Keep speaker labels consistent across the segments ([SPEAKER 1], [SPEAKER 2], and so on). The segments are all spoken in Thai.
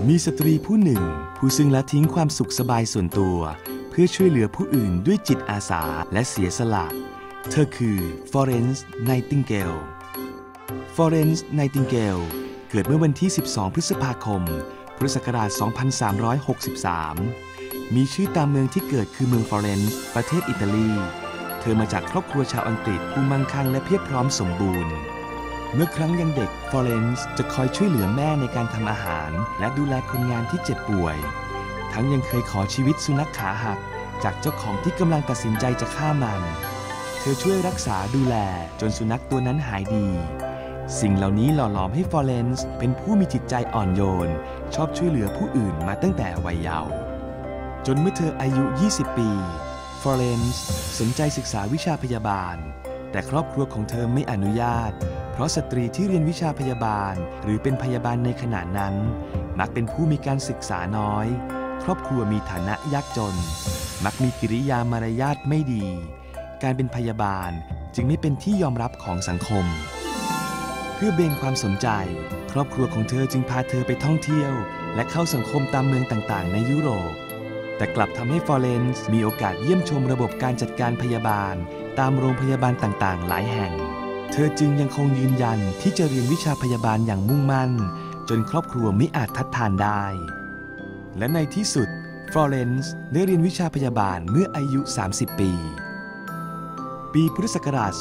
[SPEAKER 1] มีสตรีผู้หนึ่งผู้ซึ่งละทิ้งความสุขสบายส่วนตัวเพื่อช่วยเหลือผู้อื่นด้วยจิตอาสาและเสียสละเธอคือฟลอเรนซ์ ไนติงเกลฟลอเรนซ์ ไนติงเกลเกิดเมื่อวันที่ 12 พฤษภาคม พุทธศักราช 2363 มีชื่อตามเมืองที่เกิดคือเมืองฟลอเรนซ์ประเทศอิตาลีเธอมาจากครอบครัวชาวอังกฤษผู้มั่งคั่งและเพียบพร้อมสมบูรณ์เมื่อครั้งยังเด็กฟลอเรนซ์จะคอยช่วยเหลือแม่ในการทำอาหารและดูแลคนงานที่เจ็บป่วยทั้งยังเคยขอชีวิตสุนัขขาหักจากเจ้าของที่กำลังตัดสินใจจะฆ่ามันเธอช่วยรักษาดูแลจนสุนัขตัวนั้นหายดีสิ่งเหล่านี้หล่อหลอมให้ฟลอเรนซ์เป็นผู้มีจิตใจอ่อนโยนชอบช่วยเหลือผู้อื่นมาตั้งแต่วัยเยาว์จนเมื่อเธออายุ 20 ปีฟลอเรนซ์สนใจศึกษาวิชาพยาบาลแต่ครอบครัวของเธอไม่อนุญาตเพราะสตรีที่เรียนวิชาพยาบาลหรือเป็นพยาบาลในขณะนั้นมักเป็นผู้มีการศึกษาน้อยครอบครัวมีฐานะยากจนมักมีกิริยามารยาทไม่ดีการเป็นพยาบาลจึงไม่เป็นที่ยอมรับของสังคมเพื่อเบนความสนใจครอบครัวของเธอจึงพาเธอไปท่องเที่ยวและเข้าสังคมตามเมืองต่างๆในยุโรปแต่กลับทำให้ฟลอเรนซ์มีโอกาสเยี่ยมชมระบบการจัดการพยาบาลตามโรงพยาบาลต่างๆหลายแห่งเธอจึงยังคงยืนยันที่จะเรียนวิชาพยาบาลอย่างมุ่งมั่นจนครอบครัวไม่อาจทัดทานได้และในที่สุดฟลอเรนซ์ได้เรียนวิชาพยาบาลเมื่ออายุ 30 ปีพุทธศักราช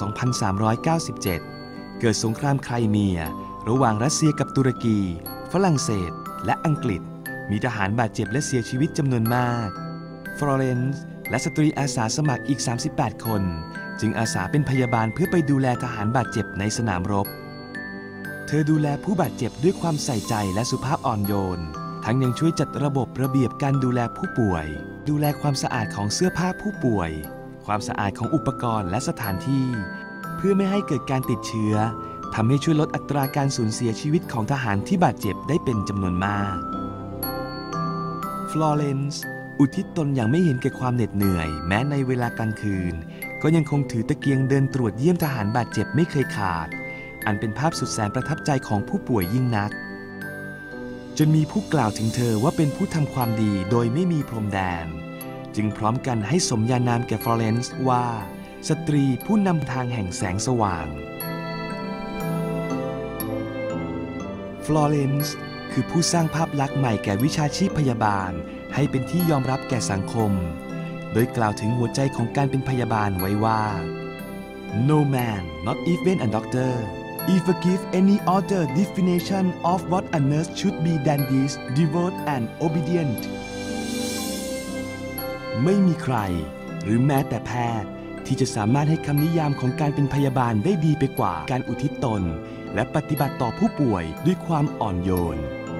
[SPEAKER 1] 2397 เกิดสงครามไครเมียระหว่างรัสเซียกับตุรกีฝรั่งเศสและอังกฤษมีทหารบาดเจ็บและเสียชีวิตจำนวนมากฟลอเรนซ์และสตรีอาสาสมัครอีก 38 คนจึงอาสาเป็นพยาบาลเพื่อไปดูแลทหารบาดเจ็บในสนามรบเธอดูแลผู้บาดเจ็บด้วยความใส่ใจและสุภาพอ่อนโยนทั้งยังช่วยจัดระบบระเบียบการดูแลผู้ป่วยดูแลความสะอาดของเสื้อผ้าผู้ป่วยความสะอาดของอุปกรณ์และสถานที่เพื่อไม่ให้เกิดการติดเชื้อทำให้ช่วยลดอัตราการสูญเสียชีวิตของทหารที่บาดเจ็บได้เป็นจำนวนมากฟลอเรนซ์อุทิศตนอย่างไม่เห็นแก่ความเหน็ดเหนื่อยแม้ในเวลากลางคืนก็ยังคงถือตะเกียงเดินตรวจเยี่ยมทหารบาดเจ็บไม่เคยขาดอันเป็นภาพสุดแสนประทับใจของผู้ป่วยยิ่งนักจนมีผู้กล่าวถึงเธอว่าเป็นผู้ทำความดีโดยไม่มีพรมแดนจึงพร้อมกันให้สมญานามแก่ฟลอเรนซ์ว่าสตรีผู้นำทางแห่งแสงสว่างฟลอเรนซ์คือผู้สร้างภาพลักษณ์ใหม่แก่วิชาชีพพยาบาลให้เป็นที่ยอมรับแก่สังคมโดยกล่าวถึงหัวใจของการเป็นพยาบาลไว้ว่า No man, not even a doctor, ever give any other definition of what a nurse should be than this, devout and obedient. ไม่มีใครหรือแม้แต่แพทย์ที่จะสามารถให้คำนิยามของการเป็นพยาบาลได้ดีไปกว่าการอุทิศตนและปฏิบัติต่อผู้ป่วยด้วยความอ่อนโยน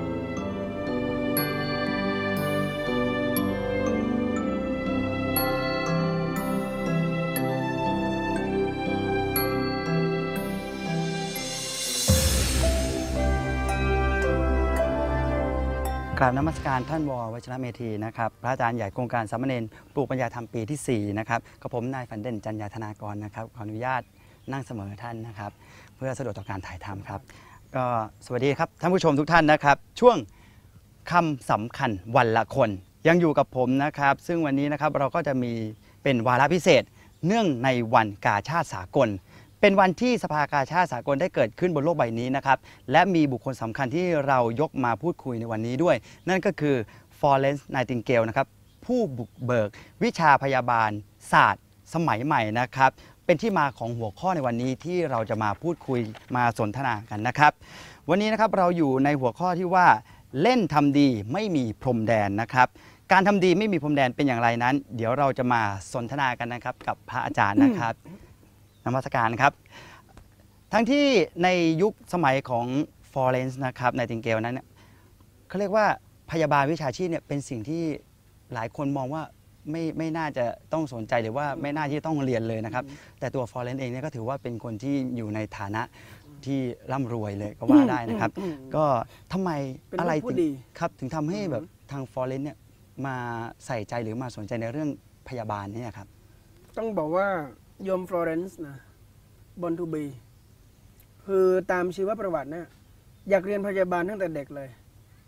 [SPEAKER 2] กราบนมัสการท่านว.วชิรเมธีนะครับพระอาจารย์ใหญ่โครงการสามเณรปลูกปัญญาธรรมปีที่4นะครับกับผมนายฝันเด่นจันยาธนากรนะครับขออนุญาตนั่งเสมอท่านนะครับเพื่อสะดวกต่อการถ่ายทำครับก็สวัสดีครับท่านผู้ชมทุกท่านนะครับช่วงคำสำคัญวันละคนยังอยู่กับผมนะครับซึ่งวันนี้นะครับเราก็จะมีเป็นวาระพิเศษเนื่องในวันกาชาดสากลเป็นวันที่สภากาชาดสากลได้เกิดขึ้นบนโลกใบนี้นะครับและมีบุคคลสำคัญที่เรายกมาพูดคุยในวันนี้ด้วยนั่นก็คือฟลอเรนซ์ ไนติงเกลนะครับผู้บุกเบิกวิชาพยาบาลศาสตร์สมัยใหม่นะครับเป็นที่มาของหัวข้อในวันนี้ที่เราจะมาพูดคุยมาสนทนากันนะครับวันนี้นะครับเราอยู่ในหัวข้อที่ว่าเล่นทำดีไม่มีพรมแดนนะครับการทำดีไม่มีพรมแดนเป็นอย่างไรนั้นเดี๋ยวเราจะมาสนทนากันนะครับกับพระอาจารย์นะครับนมัสการครับทั้งที่ในยุคสมัยของฟลอเรนซ์นะครับไนติงเกลนั้นเขาเรียกว่าพยาบาลวิชาชีพเนี่ยเป็นสิ่งที่หลายคนมองว่าไม่น่าจะต้องสนใจหรือว่าไม่น่าที่ต้องเรียนเลยนะครับแต่ตัวฟลอเรนซ์เองเนี่ยก็ถือว่าเป็นคนที่อยู่ในฐานะที่ร่ำรวยเลยก็ว่าได้นะครับก็ทำไมอะไรถึงทำให้แบบทางฟลอเรนซ์เนี่ยมาใส่ใจหรือมาสนใจในเรื่องพยาบาลนี่ครับ
[SPEAKER 3] ต้องบอกว่าโยมฟลอเรนซ์นะบอนทูบีคือตามชีวประวัติเนี่ยอยากเรียนพยาบาลตั้งแต่เด็กเลย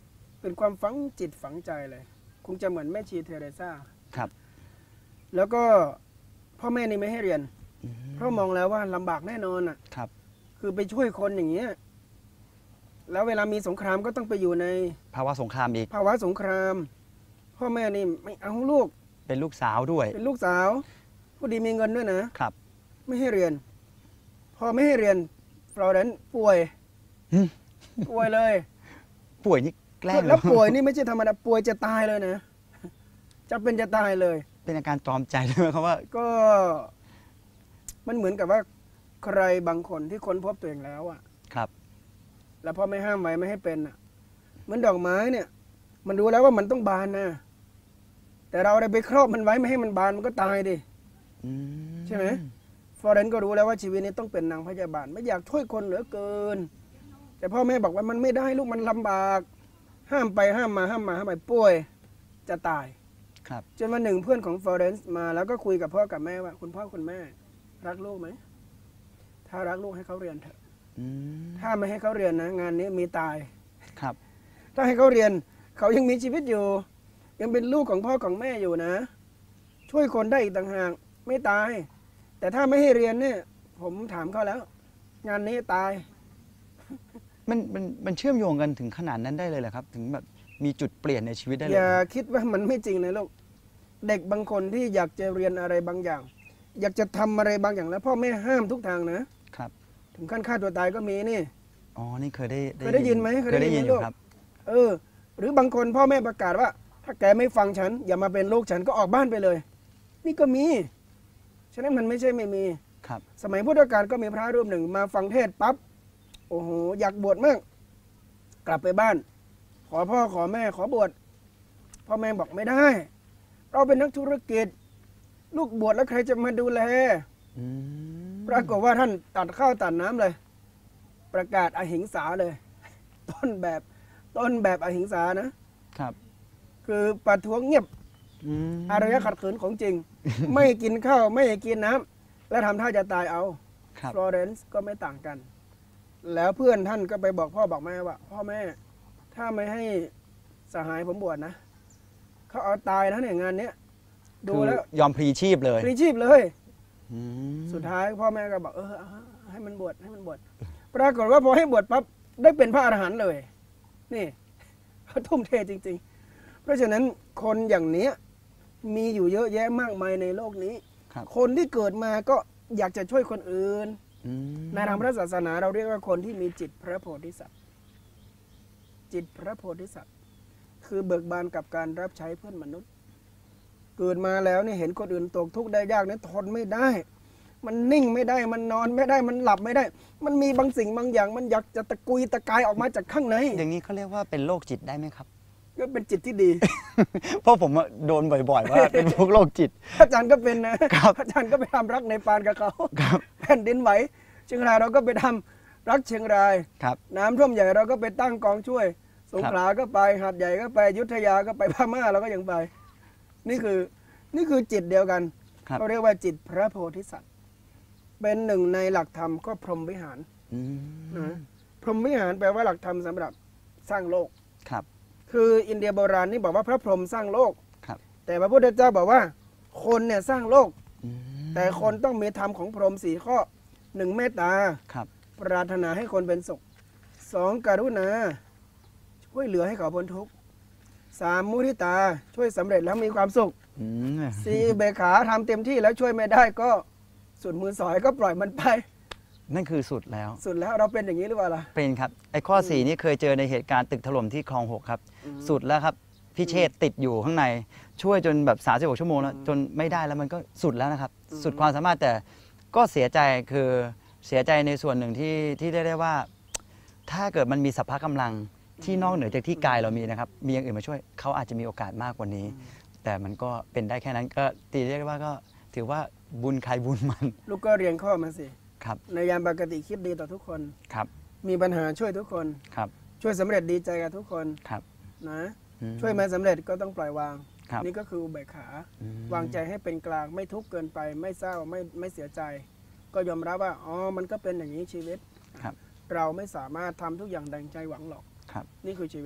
[SPEAKER 3] เป็นความฝังจิตฝังใจเลย คงจะเหมือนแม่ชีเทเรซา
[SPEAKER 2] ครับ
[SPEAKER 3] แล้วก็พ่อแม่นี่ไม่ให้เรียน เพราะมองแล้วว่าลำบากแน่นอนอ่ะ
[SPEAKER 2] ครับ
[SPEAKER 3] คือไปช่วยคนอย่างเงี้ยแล้วเวลามีสงครามก็ต้องไปอยู่ใน
[SPEAKER 2] ภาวะสงครามอีก
[SPEAKER 3] ภาวะสงคราม พ่อแม่นี่ไม่เอาลูก
[SPEAKER 2] เป็นลูกสาวด้วย
[SPEAKER 3] เป็นลูกสาวผู้ดีมีเงินด้วยนะครับ ไม่ให้เรียน พอไม่ให้เรียนฟลอเรนซ์ป่วย
[SPEAKER 2] อืม
[SPEAKER 3] ป่วยเลย
[SPEAKER 2] ป่วยนี่แกล้ง
[SPEAKER 3] แล้วป่วยนี่ไม่ใช่ธรรมดาป่วยจะตายเลยนะ จะเป็นจะตายเลย
[SPEAKER 2] เป็นอาการตรอมใจด้วยไหมครับว่า
[SPEAKER 3] ก็มันเหมือนกับว่าใครบางคนที่ค้นพบตัวเองแล้วอะ
[SPEAKER 2] ครับ
[SPEAKER 3] แล้วพ่อไม่ห้ามไว้ไม่ให้เป็นอะเหมือนดอกไม้เนี่ย มันรู้แล้วว่ามันต้องบานนะแต่เราได้ไปครอบมันไว้ไม่ให้มันบานมันก็ตายดิ
[SPEAKER 2] อื
[SPEAKER 3] ใช่ไหม ฟลอเรนซ์ก็รู้แล้วว่าชีวิตนี้ต้องเป็นนางพยาบาลไม่อยากช่วยคนเหลือเกิน แต่พ่อแม่บอกว่ามันไม่ได้ลูกมันลำบาก ห้ามไปห้ามมาห้ามมาห้ามไปป่วยจะตาย
[SPEAKER 2] ครับ
[SPEAKER 3] จนวันหนึ่งเพื่อนของฟลอเรนซ์มาแล้วก็คุยกับพ่อกับแม่ว่า คุณพ่อคุณแม่ รักลูกไหมถ้ารักลูกให้เขาเรียนเถอะ
[SPEAKER 2] อืม
[SPEAKER 3] ถ้าไม่ให้เขาเรียนนะงานนี้มีตาย
[SPEAKER 2] ครับ
[SPEAKER 3] ถ้าให้เขาเรียนเขายังมีชีวิตอยู่ ยังเป็นลูกของพ่อของแม่อยู่นะ ช่วยคนได้อีกต่างหากไม่ตาย แต่ถ้าไม่ให้เรียนเนี่ย ผมถามเขาแล้ว งานนี้ตาย
[SPEAKER 2] มันเชื่อมโยงกันถึงขนาดนั้นได้เลยเหรอครับ ถึงแบบมีจุดเปลี่ยนในชีวิตได้เล
[SPEAKER 3] อย ย่า
[SPEAKER 2] เหรอ
[SPEAKER 3] คิดว่ามันไม่จริงนะลูกเด็กบางคนที่อยากจะเรียนอะไรบางอย่าง อยากจะทำอะไรบางอย่างแล้วพ่อแม่ห้ามทุกทางนะครับ ถึงขั้นฆ่าตัวตายก็มีนี่
[SPEAKER 2] อ๋อ นี่เคยได้
[SPEAKER 3] เคยได้ยินไหม
[SPEAKER 2] เคยได้ยิน
[SPEAKER 3] ไหม
[SPEAKER 2] อยู่
[SPEAKER 3] ลูก
[SPEAKER 2] ครับ
[SPEAKER 3] หรือบางคนพ่อแม่ประกาศว่า ถ้าแกไม่ฟังฉัน อย่ามาเป็นลูกฉันก็ออกบ้านไปเลย นี่ก็มี ฉะนั้นมันไม่ใช่ไม่มี
[SPEAKER 2] ครับ
[SPEAKER 3] สมัยพุทธกาลก็มีพระรูปหนึ่งมาฟังเทศน์ปั๊บโอ้โหอยากบวชมาก กลับไปบ้าน ขอพ่อขอแม่ขอบวชพ่อแม่บอกไม่ได้ เราเป็นนักธุรกิจ ลูกบวชแล้วใครจะมาดูแล
[SPEAKER 2] อืม
[SPEAKER 3] ปรากฏว่าท่านตัดข้าวตัดน้ำเลย ประกาศอหิงสาเลย ต้นแบบอหิงสานะ
[SPEAKER 2] ครับ
[SPEAKER 3] คือประท้วงเงียบ
[SPEAKER 2] อืม
[SPEAKER 3] อารยะขัดขืนของจริง ไม่กินข้าวไม่กินน้ำและทำท่าจะตายเอา
[SPEAKER 2] ครับ
[SPEAKER 3] ฟลอเรนซ์ก็ไม่ต่างกัน แล้วเพื่อนท่านก็ไปบอกพ่อบอกแม่ว่า พ่อแม่ถ้าไม่ให้สหายผมบวชนะเขาเอาตายนะเนี่ยงานเนี้ยดู
[SPEAKER 2] คือ
[SPEAKER 3] แล้ว
[SPEAKER 2] ยอมพลีชีพเลย
[SPEAKER 3] พลีชีพเลย
[SPEAKER 2] อืม
[SPEAKER 3] สุดท้ายพ่อแม่ก็บอกเอาให้มันบวชให้มันบวชปรากฏว่าพอให้บวชปั๊บได้เป็นพระอรหันต์เลย นี่เขาทุ่มเทจริง ๆ เพราะฉะนั้นคนอย่างเนี้ยมีอยู่เยอะแยะมากมายในโลกนี้
[SPEAKER 2] ครับ
[SPEAKER 3] คนที่เกิดมาก็อยากจะช่วยคนอื่น
[SPEAKER 2] อืม
[SPEAKER 3] ในทางพระศาสนาเราเรียกว่าคนที่มีจิตพระโพธิสัตว์จิตพระโพธิสัตว์คือเบิกบานกับการรับใช้เพื่อนมนุษย์ เกิดมาแล้วเนี่ยเห็นคนอื่นตกทุกข์ได้ยากเนี่ยทนไม่ได้ มันนิ่งไม่ได้มันนอนไม่ได้มันหลับไม่ได้ มันมีบางสิ่งบางอย่าง มันอยากจะตะกุยตะกายออกมาจากข้างใน
[SPEAKER 2] อย่างนี้เขาเรียกว่าเป็นโรคจิตได้ไหมครับ
[SPEAKER 3] ก็เป็นจิตที่ดี
[SPEAKER 2] เพราะผมอะโดนบ่อยๆว่าเป็นพวกโรคจิต
[SPEAKER 3] อาจารย์ก็เป็นนะครับ อาจารย์ก็ไปทำรักในปานกับเขา
[SPEAKER 2] ครับ
[SPEAKER 3] แผ่นดินไหวเชียงรายเราก็ไปทำรักเชียงราย
[SPEAKER 2] ครับ
[SPEAKER 3] น้ำท่วมใหญ่เราก็ไปตั้งกองช่วย สงขลาก็ไปหาดใหญ่ก็ไปอยุธยาก็ไปพม่าเราก็ยังไป นี่คือจิตเดียวกัน
[SPEAKER 2] ครับ
[SPEAKER 3] เขาเรียกว่าจิตพระโพธิสัตว์ เป็นหนึ่งในหลักธรรมก็พรหมวิหาร
[SPEAKER 2] อืม
[SPEAKER 3] นะพรหมวิหารแปลว่าหลักธรรมสำหรับสร้างโลก
[SPEAKER 2] ครับ
[SPEAKER 3] คืออินเดียโบราณนี่บอกว่าพระพรหมสร้างโลก
[SPEAKER 2] ครับ
[SPEAKER 3] แต่พระพุทธเจ้าบอกว่า คนเนี่ยสร้างโลก
[SPEAKER 2] อืม
[SPEAKER 3] แต่คนต้องมีธรรมของพรหม4 ข้อ 1 เมตตา
[SPEAKER 2] ครับ
[SPEAKER 3] ปรารถนาให้คนเป็นสุข 2 กรุณา ช่วยเหลือให้เขาพ้นทุกข์ 3 มุทิตา ช่วยสำเร็จแล้วมีความสุข
[SPEAKER 2] อืม
[SPEAKER 3] 4 เบกขาทำเต็มที่แล้วช่วยไม่ได้ก็สุดมือสอยก็ปล่อยมันไป
[SPEAKER 2] นั่นคือสุดแล้ว
[SPEAKER 3] สุดแล้วเราเป็นอย่างนี้หรือเปล่าล่ะ
[SPEAKER 2] เป็นครับ ไอ้ข้อ 4 นี่เคยเจอในเหตุการณ์ตึกถล่มที่คลอง 6 ครับ สุดแล้วครับ พี่เชษฐ์ติดอยู่ข้างใน ช่วยจนแบบ36 ชั่วโมงแล้ว จนไม่ได้แล้วมันก็สุดแล้วนะครับ สุดความสามารถแต่ก็เสียใจคือเสียใจในส่วนหนึ่งที่ได้ว่า ถ้าเกิดมันมีสัพพะกำลังที่นอกเหนือจากที่กายเรามีนะครับ มีอย่างอื่นมาช่วยเขาอาจจะมีโอกาสมากกว่านี้ แต่มันก็เป็นได้แค่นั้นก็ตีเรียกได้ว่าก็ถือว่าบุญใครบุญมัน
[SPEAKER 3] ลูกก็เรียนข้อมาสิ
[SPEAKER 2] ครับ
[SPEAKER 3] ในยามปกติคิดดีต่อทุกคน
[SPEAKER 2] ครับ
[SPEAKER 3] มีปัญหาช่วยทุกคน
[SPEAKER 2] ครับ
[SPEAKER 3] ช่วยสำเร็จดีใจกับทุกคน
[SPEAKER 2] ครับ
[SPEAKER 3] นะ
[SPEAKER 2] อืม
[SPEAKER 3] ช่วยไม่สำเร็จก็ต้องปล่อยวาง
[SPEAKER 2] ครับ
[SPEAKER 3] นี่ก็คืออุเบกขา
[SPEAKER 2] อืม
[SPEAKER 3] วางใจให้เป็นกลางไม่ทุกข์เกินไป ไม่เศร้าไม่เสียใจ ก็ยอมรับว่าอ๋อมันก็เป็นอย่างนี้ชีวิต
[SPEAKER 2] ครับ
[SPEAKER 3] เราไม่สามารถทำทุกอย่างดังใจหวังหรอก
[SPEAKER 2] ครับ
[SPEAKER 3] นี่คือชีวิต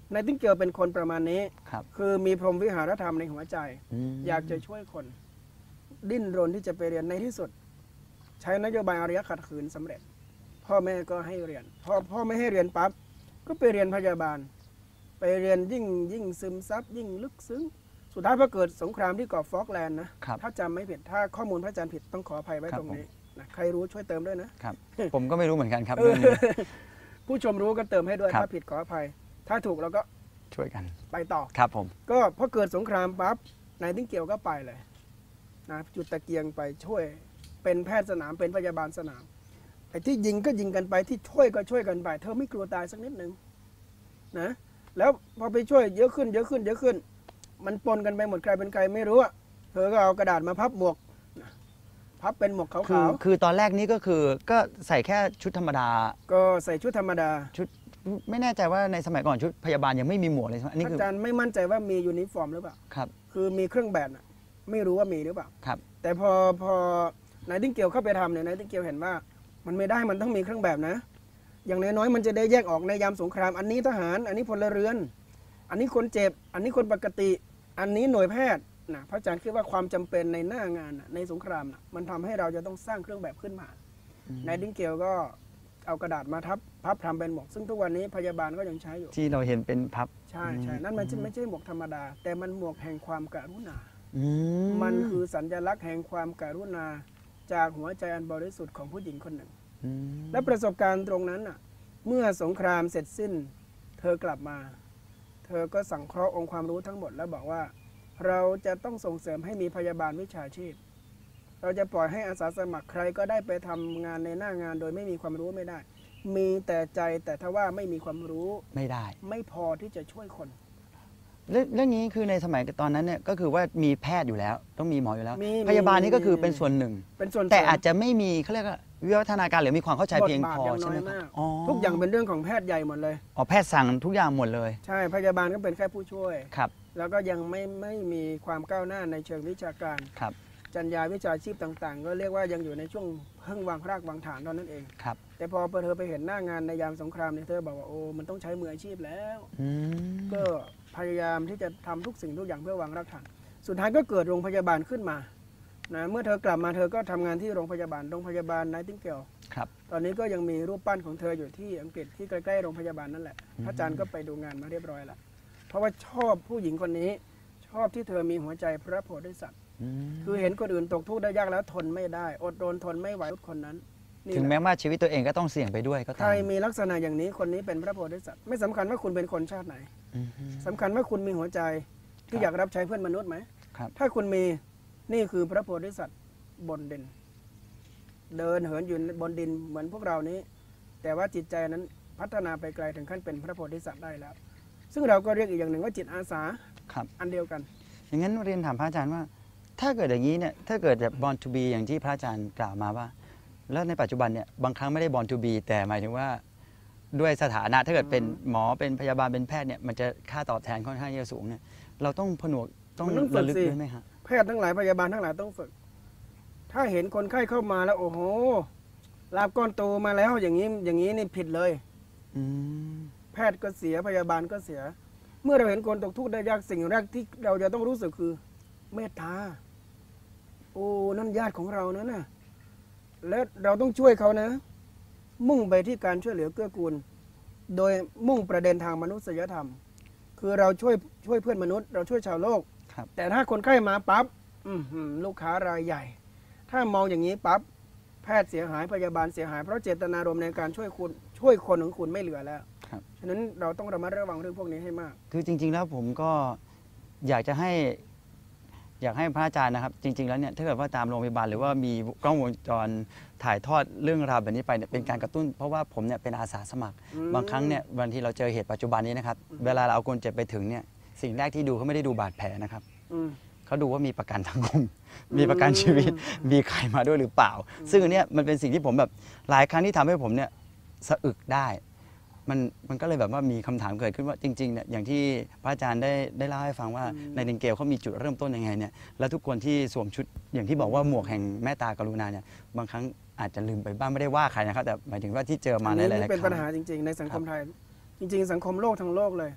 [SPEAKER 3] นายติ้งเกียวเป็นคนประมาณนี้
[SPEAKER 2] ครับ
[SPEAKER 3] คือมีพรหมวิหารธรรมในหัวใจ
[SPEAKER 2] ม
[SPEAKER 3] อยากจะช่วยคน ดิ้นรนที่จะไปเรียนในที่สุด ใช้นโยบายอารยะขัดขืนสำเร็จ พ่อแม่ก็ให้เรียนพอพ่อไม่ให้เรียนปั๊บก็ไปเรียนพยาบาล ไปเรียนยิ่งซึมซับยิ่งลึกซึ้งสุดท้ายพอเกิดสงครามที่เกาะฟอกแลนด์นะครับ ถ้าจำไม่ผิดถ้าข้อมูลพระอาจารย์ผิดต้องขออภัยไว้
[SPEAKER 2] ครับ
[SPEAKER 3] ตรงนี้นะใครรู้ช่วยเติมด้วยนะครับ
[SPEAKER 2] ผมก็ไม่รู้เหมือนกันครับเรื่องนี้
[SPEAKER 3] ผู้ชมรู้ก็เติมให้ด้วย
[SPEAKER 2] ครับ
[SPEAKER 3] ถ้าผิดขออภัย ถ้าถูกเราก็
[SPEAKER 2] ช่วยกัน
[SPEAKER 3] ไปต่อ
[SPEAKER 2] ครับผม
[SPEAKER 3] ก็พอเกิดสงครามปั๊บนายติ้งเกียวก็ไปเลยนะจุดตะเกียงไปช่วยเป็นแพทย์สนามเป็นพยาบาลสนามไอ้ที่ยิงก็ยิงกันไปที่ช่วยก็ช่วยกันไป เธอไม่กลัวตายสักนิดหนึ่งนะแล้วพอไปช่วยเยอะขึ้น มันปนกันไปหมดใครเป็นใครไม่รู้อะเธอก็เอากระดาษมาพับหมวกนะพับเป็นหมวกขาว
[SPEAKER 2] คือตอนแรกนี้ก็คือก็ใส่แค่ชุดธรรมดา
[SPEAKER 3] ๆก็ใส่ชุดธรรมดา
[SPEAKER 2] ไม่แน่ใจว่าในสมัยก่อนชุดพยาบาลยังไม่มีหมวกเลยใช่ไหมอันนี้
[SPEAKER 3] อา
[SPEAKER 2] คือ
[SPEAKER 3] จารย์ไม่มั่นใจว่ามียูนิฟอร์มหรือเปล่า
[SPEAKER 2] ครับ
[SPEAKER 3] คือมีเครื่องแบบน่ะไม่รู้ว่ามีหรือเปล่า
[SPEAKER 2] ครับ
[SPEAKER 3] แต่พอนายติ้งเกียวเข้าไปทำเนี่ยนายติ้งเกียวเห็นว่า มันไม่ได้มันต้องมีเครื่องแบบนะ อย่างน้อยๆมันจะได้แยกออกในยามสงคราม อันนี้ทหาร อันนี้พลเรือน อันนี้คนเจ็บ อันนี้คนปกติ อันนี้หน่วยแพทย์นะพระอาจารย์คิดว่าความจำเป็นในหน้างานน่ะในสงครามน่ะมันทำให้เราจะต้องสร้างเครื่องแบบขึ้นมานายติ้งเกียวก็เอากระดาษมาพับทำเป็นหมวก ซึ่งทุกวันนี้พยาบาลก็ยังใช้อยู่
[SPEAKER 2] ที่เราเห็นเป็นพับ
[SPEAKER 3] ใช่นั่นมันไม่ใช่หมวกธรรมดา แต่มันหมวกแห่งความกรุณา
[SPEAKER 2] อื
[SPEAKER 3] มันคือสัญลักษณ์แห่งความกรุณาจากหัวใจอันบริสุทธิ์ของผู้หญิงคนหนึ่ง
[SPEAKER 2] ม
[SPEAKER 3] และประสบการณ์ตรงนั้นน่ะ เมื่อสงครามเสร็จสิ้น เธอกลับมา เธอก็สังเคราะห์องค์ความรู้ทั้งหมดแล้วบอกว่า เราจะต้องส่งเสริมให้มีพยาบาลวิชาชีพ เราจะปล่อยให้อาสาสมัครใครก็ได้ไปทำงานในหน้างานโดยไม่มีความรู้ไม่ได้ มีแต่ใจแต่ถ้าว่าไม่มีความรู้
[SPEAKER 2] ไม่ได้
[SPEAKER 3] ไม่พอที่จะช่วยคน
[SPEAKER 2] เรื่องนี้คือในสมัยตอนนั้นเนี่ยก็คือว่ามีแพทย์อยู่แล้ว ต้องมีหมออยู่แล้ว
[SPEAKER 3] มี
[SPEAKER 2] พยาบาลนี่ก็คือเป็นส่วนหนึ่ง
[SPEAKER 3] เป็นส่วน
[SPEAKER 2] แต่
[SPEAKER 3] เสริม
[SPEAKER 2] อาจจะไม่มีเขาเรียกว่าวิวัฒนาการหรือมีความเข้าใจเพียงพอ
[SPEAKER 3] บทบาทยัง
[SPEAKER 2] ใช่ไหม
[SPEAKER 3] น้อย
[SPEAKER 2] ครั
[SPEAKER 3] มาก
[SPEAKER 2] บอ๋อ
[SPEAKER 3] ทุกอย่างเป็นเรื่องของแพทย์ใหญ่หมดเลย
[SPEAKER 2] อ๋อแพทย์สั่งทุกอย่างหมดเลย
[SPEAKER 3] ใช่พยาบาลก็เป็นแค่ผู้ช่วย
[SPEAKER 2] ครับ
[SPEAKER 3] แล้วก็ยังไม่มีความก้าวหน้าในเชิงวิชาการ
[SPEAKER 2] ครับ
[SPEAKER 3] จรรยาวิชาชีพต่างๆ ก็เรียกว่ายังอยู่ในช่วงเพิ่งวางรากวางฐานเท่านั้นเอง
[SPEAKER 2] ครับ
[SPEAKER 3] แต่พอเธอไปเห็นหน้างานในยามสงครามเนี่ยเธอบอกว่าโอ้มันต้องใช้มืออาชีพแล้ว
[SPEAKER 2] อืม
[SPEAKER 3] ก็พยายามที่จะทำทุกสิ่งทุกอย่างเพื่อวางรากฐาน สุดท้ายก็เกิดโรงพยาบาลขึ้นมานะเมื่อเธอกลับมาเธอก็ทำงานที่โรงพยาบาลไนติงเกล
[SPEAKER 2] ครับ
[SPEAKER 3] ตอนนี้ก็ยังมีรูปปั้นของเธออยู่ที่อังกฤษที่ใกล้ๆโรงพยาบาลนั่นแหละพระอาจารย์ก็ไปดูงานมาเรียบร้อยแล้วเพราะว่าชอบผู้หญิงคนนี้ ชอบที่เธอมีหัวใจพระโพธิสัตว์
[SPEAKER 2] อืม
[SPEAKER 3] คือเห็นคนอื่นตกทุกข์ได้ยากแล้วทนไม่ได้ อดรนทนไม่ไหวคนนั้นนี่
[SPEAKER 2] ถึง
[SPEAKER 3] แหละ
[SPEAKER 2] แม้ว่าชีวิตตัวเองก็ต้องเสี่ยงไปด้วยก็
[SPEAKER 3] ใค
[SPEAKER 2] ตาร ม
[SPEAKER 3] มีลักษณะอย่างนี้คนนี้เป็นพระโพธิสัตว์ไม่สำคัญว่าคุณเป็นคนชาติไหน
[SPEAKER 2] อืม
[SPEAKER 3] สำคัญว่าคุณมีหัวใจที่
[SPEAKER 2] ครับ
[SPEAKER 3] อยากรับใช้เพื่อนมนุษย์ไหม
[SPEAKER 2] ครับ
[SPEAKER 3] ถ้าคุณมีนี่คือพระโพธิสัตว์บนดิน เดินเหินอยู่บนดินเหมือนพวกเรานี้ แต่ว่าจิตใจนั้นพัฒนาไปไกลถึงขั้นเป็นพระโพธิสัตว์ได้แล้ว ซึ่งเราก็เรียกอีกอย่างหนึ่งว่าจิตอาสา
[SPEAKER 2] ครับ
[SPEAKER 3] อันเดียวกัน
[SPEAKER 2] อย่างนั้นเรียนถามพระอาจารย์ว่า ถ้าเกิดอย่างนี้เนี่ยถ้าเกิดแบบ born to be อย่างที่พระอาจารย์กล่าวมาว่า แล้วในปัจจุบันเนี่ยบางครั้งไม่ได้ born to be แต่หมายถึงว่าด้วยสถานะถ้าเกิดเป็นหมอเป็นพยาบาลเป็นแพทย์เนี่ยมันจะค่าตอบแทนค่อนข้างจะสูงเนี่ยเราต้องผนวกต้อง
[SPEAKER 3] มันต้องฝึก
[SPEAKER 2] ระลึก
[SPEAKER 3] สิ
[SPEAKER 2] ด้วยไหมฮะ
[SPEAKER 3] แพทย์ทั้งหลายพยาบาลทั้งหลายต้องฝึก ถ้าเห็นคนไข้เข้ามาแล้วโอ้โหลาบก้อนโตมาแล้วอย่างนี้นี่ผิดเลย
[SPEAKER 2] อืม
[SPEAKER 3] แพทย์ก็เสียพยาบาลก็เสีย เมื่อเราเห็นคนตกทุกข์ได้ยากสิ่งแรกที่เราจะต้องรู้สึกคือเมตตาโอ้นั่นญาติของเรานะน่ะและเราต้องช่วยเขานะ มุ่งไปที่การช่วยเหลือเกื้อกูล โดยมุ่งประเด็นทางมนุษยธรรม คือเราช่วยเพื่อนมนุษย์ เราช่วยชาวโลก
[SPEAKER 2] ครับ
[SPEAKER 3] แต่ถ้าคนไข้มาปั๊บลูกค้ารายใหญ่ ถ้ามองอย่างนี้ปั๊บแพทย์เสียหายพยาบาลเสียหายเพราะเจตนารมณ์ในการช่วยคนของคุณไม่เหลือแล้ว
[SPEAKER 2] ครับ
[SPEAKER 3] ฉะนั้นเราต้องระมัดระวังเรื่องพวกนี้ให้มาก
[SPEAKER 2] คือจริง ๆ แล้วผมก็อยากให้พระอาจารย์นะครับ จริง ๆ แล้วเนี่ยถ้าเกิดว่าตามโรงพยาบาลหรือว่ามีกล้องวงจรถ่ายทอดเรื่องราวแบบนี้ไปเนี่ยเป็นการกระตุ้น เพราะว่าผมเนี่ยเป็นอาสาสมัคร บางครั้งเนี่ยบางทีเราเจอเหตุปัจจุบันนี้นะครับเวลาเราเอาคนเจ็บไปถึงเนี่ยสิ่งแรกที่ดูเขาไม่ได้ดูบาดแผลนะครับ
[SPEAKER 3] อืม
[SPEAKER 2] เขาดูว่ามีประกันสังคม มีประกันชีวิต มีใครมาด้วยหรือเปล่า ซึ่งอันเนี้ยมันเป็นสิ่งที่ผมแบบหลายครั้งที่ทำให้ผมเนี่ยสะอึกได้ มันก็เลยแบบว่ามีคำถามเกิดขึ้นว่าจริงๆเนี่ยอย่างที่พระอาจารย์ได้เล่าให้ฟังว่าในนิงเกลเขามีจุดเริ่มต้นยังไงเนี่ยแล้วทุกคนที่สวมชุดอย่างที่บอกว่าหมวกแห่งเมตตากรุณาเนี่ยบางครั้งอาจจะลืมไปบ้างไม่ได้ว่าใครนะครับแต่หมายถึงว่าที่เจอมาในหลายๆครั้ง
[SPEAKER 3] เป็นปัญหาจริงๆ ในสังคมไทย จริง ๆ สังคมโลกทั้งโลกเลย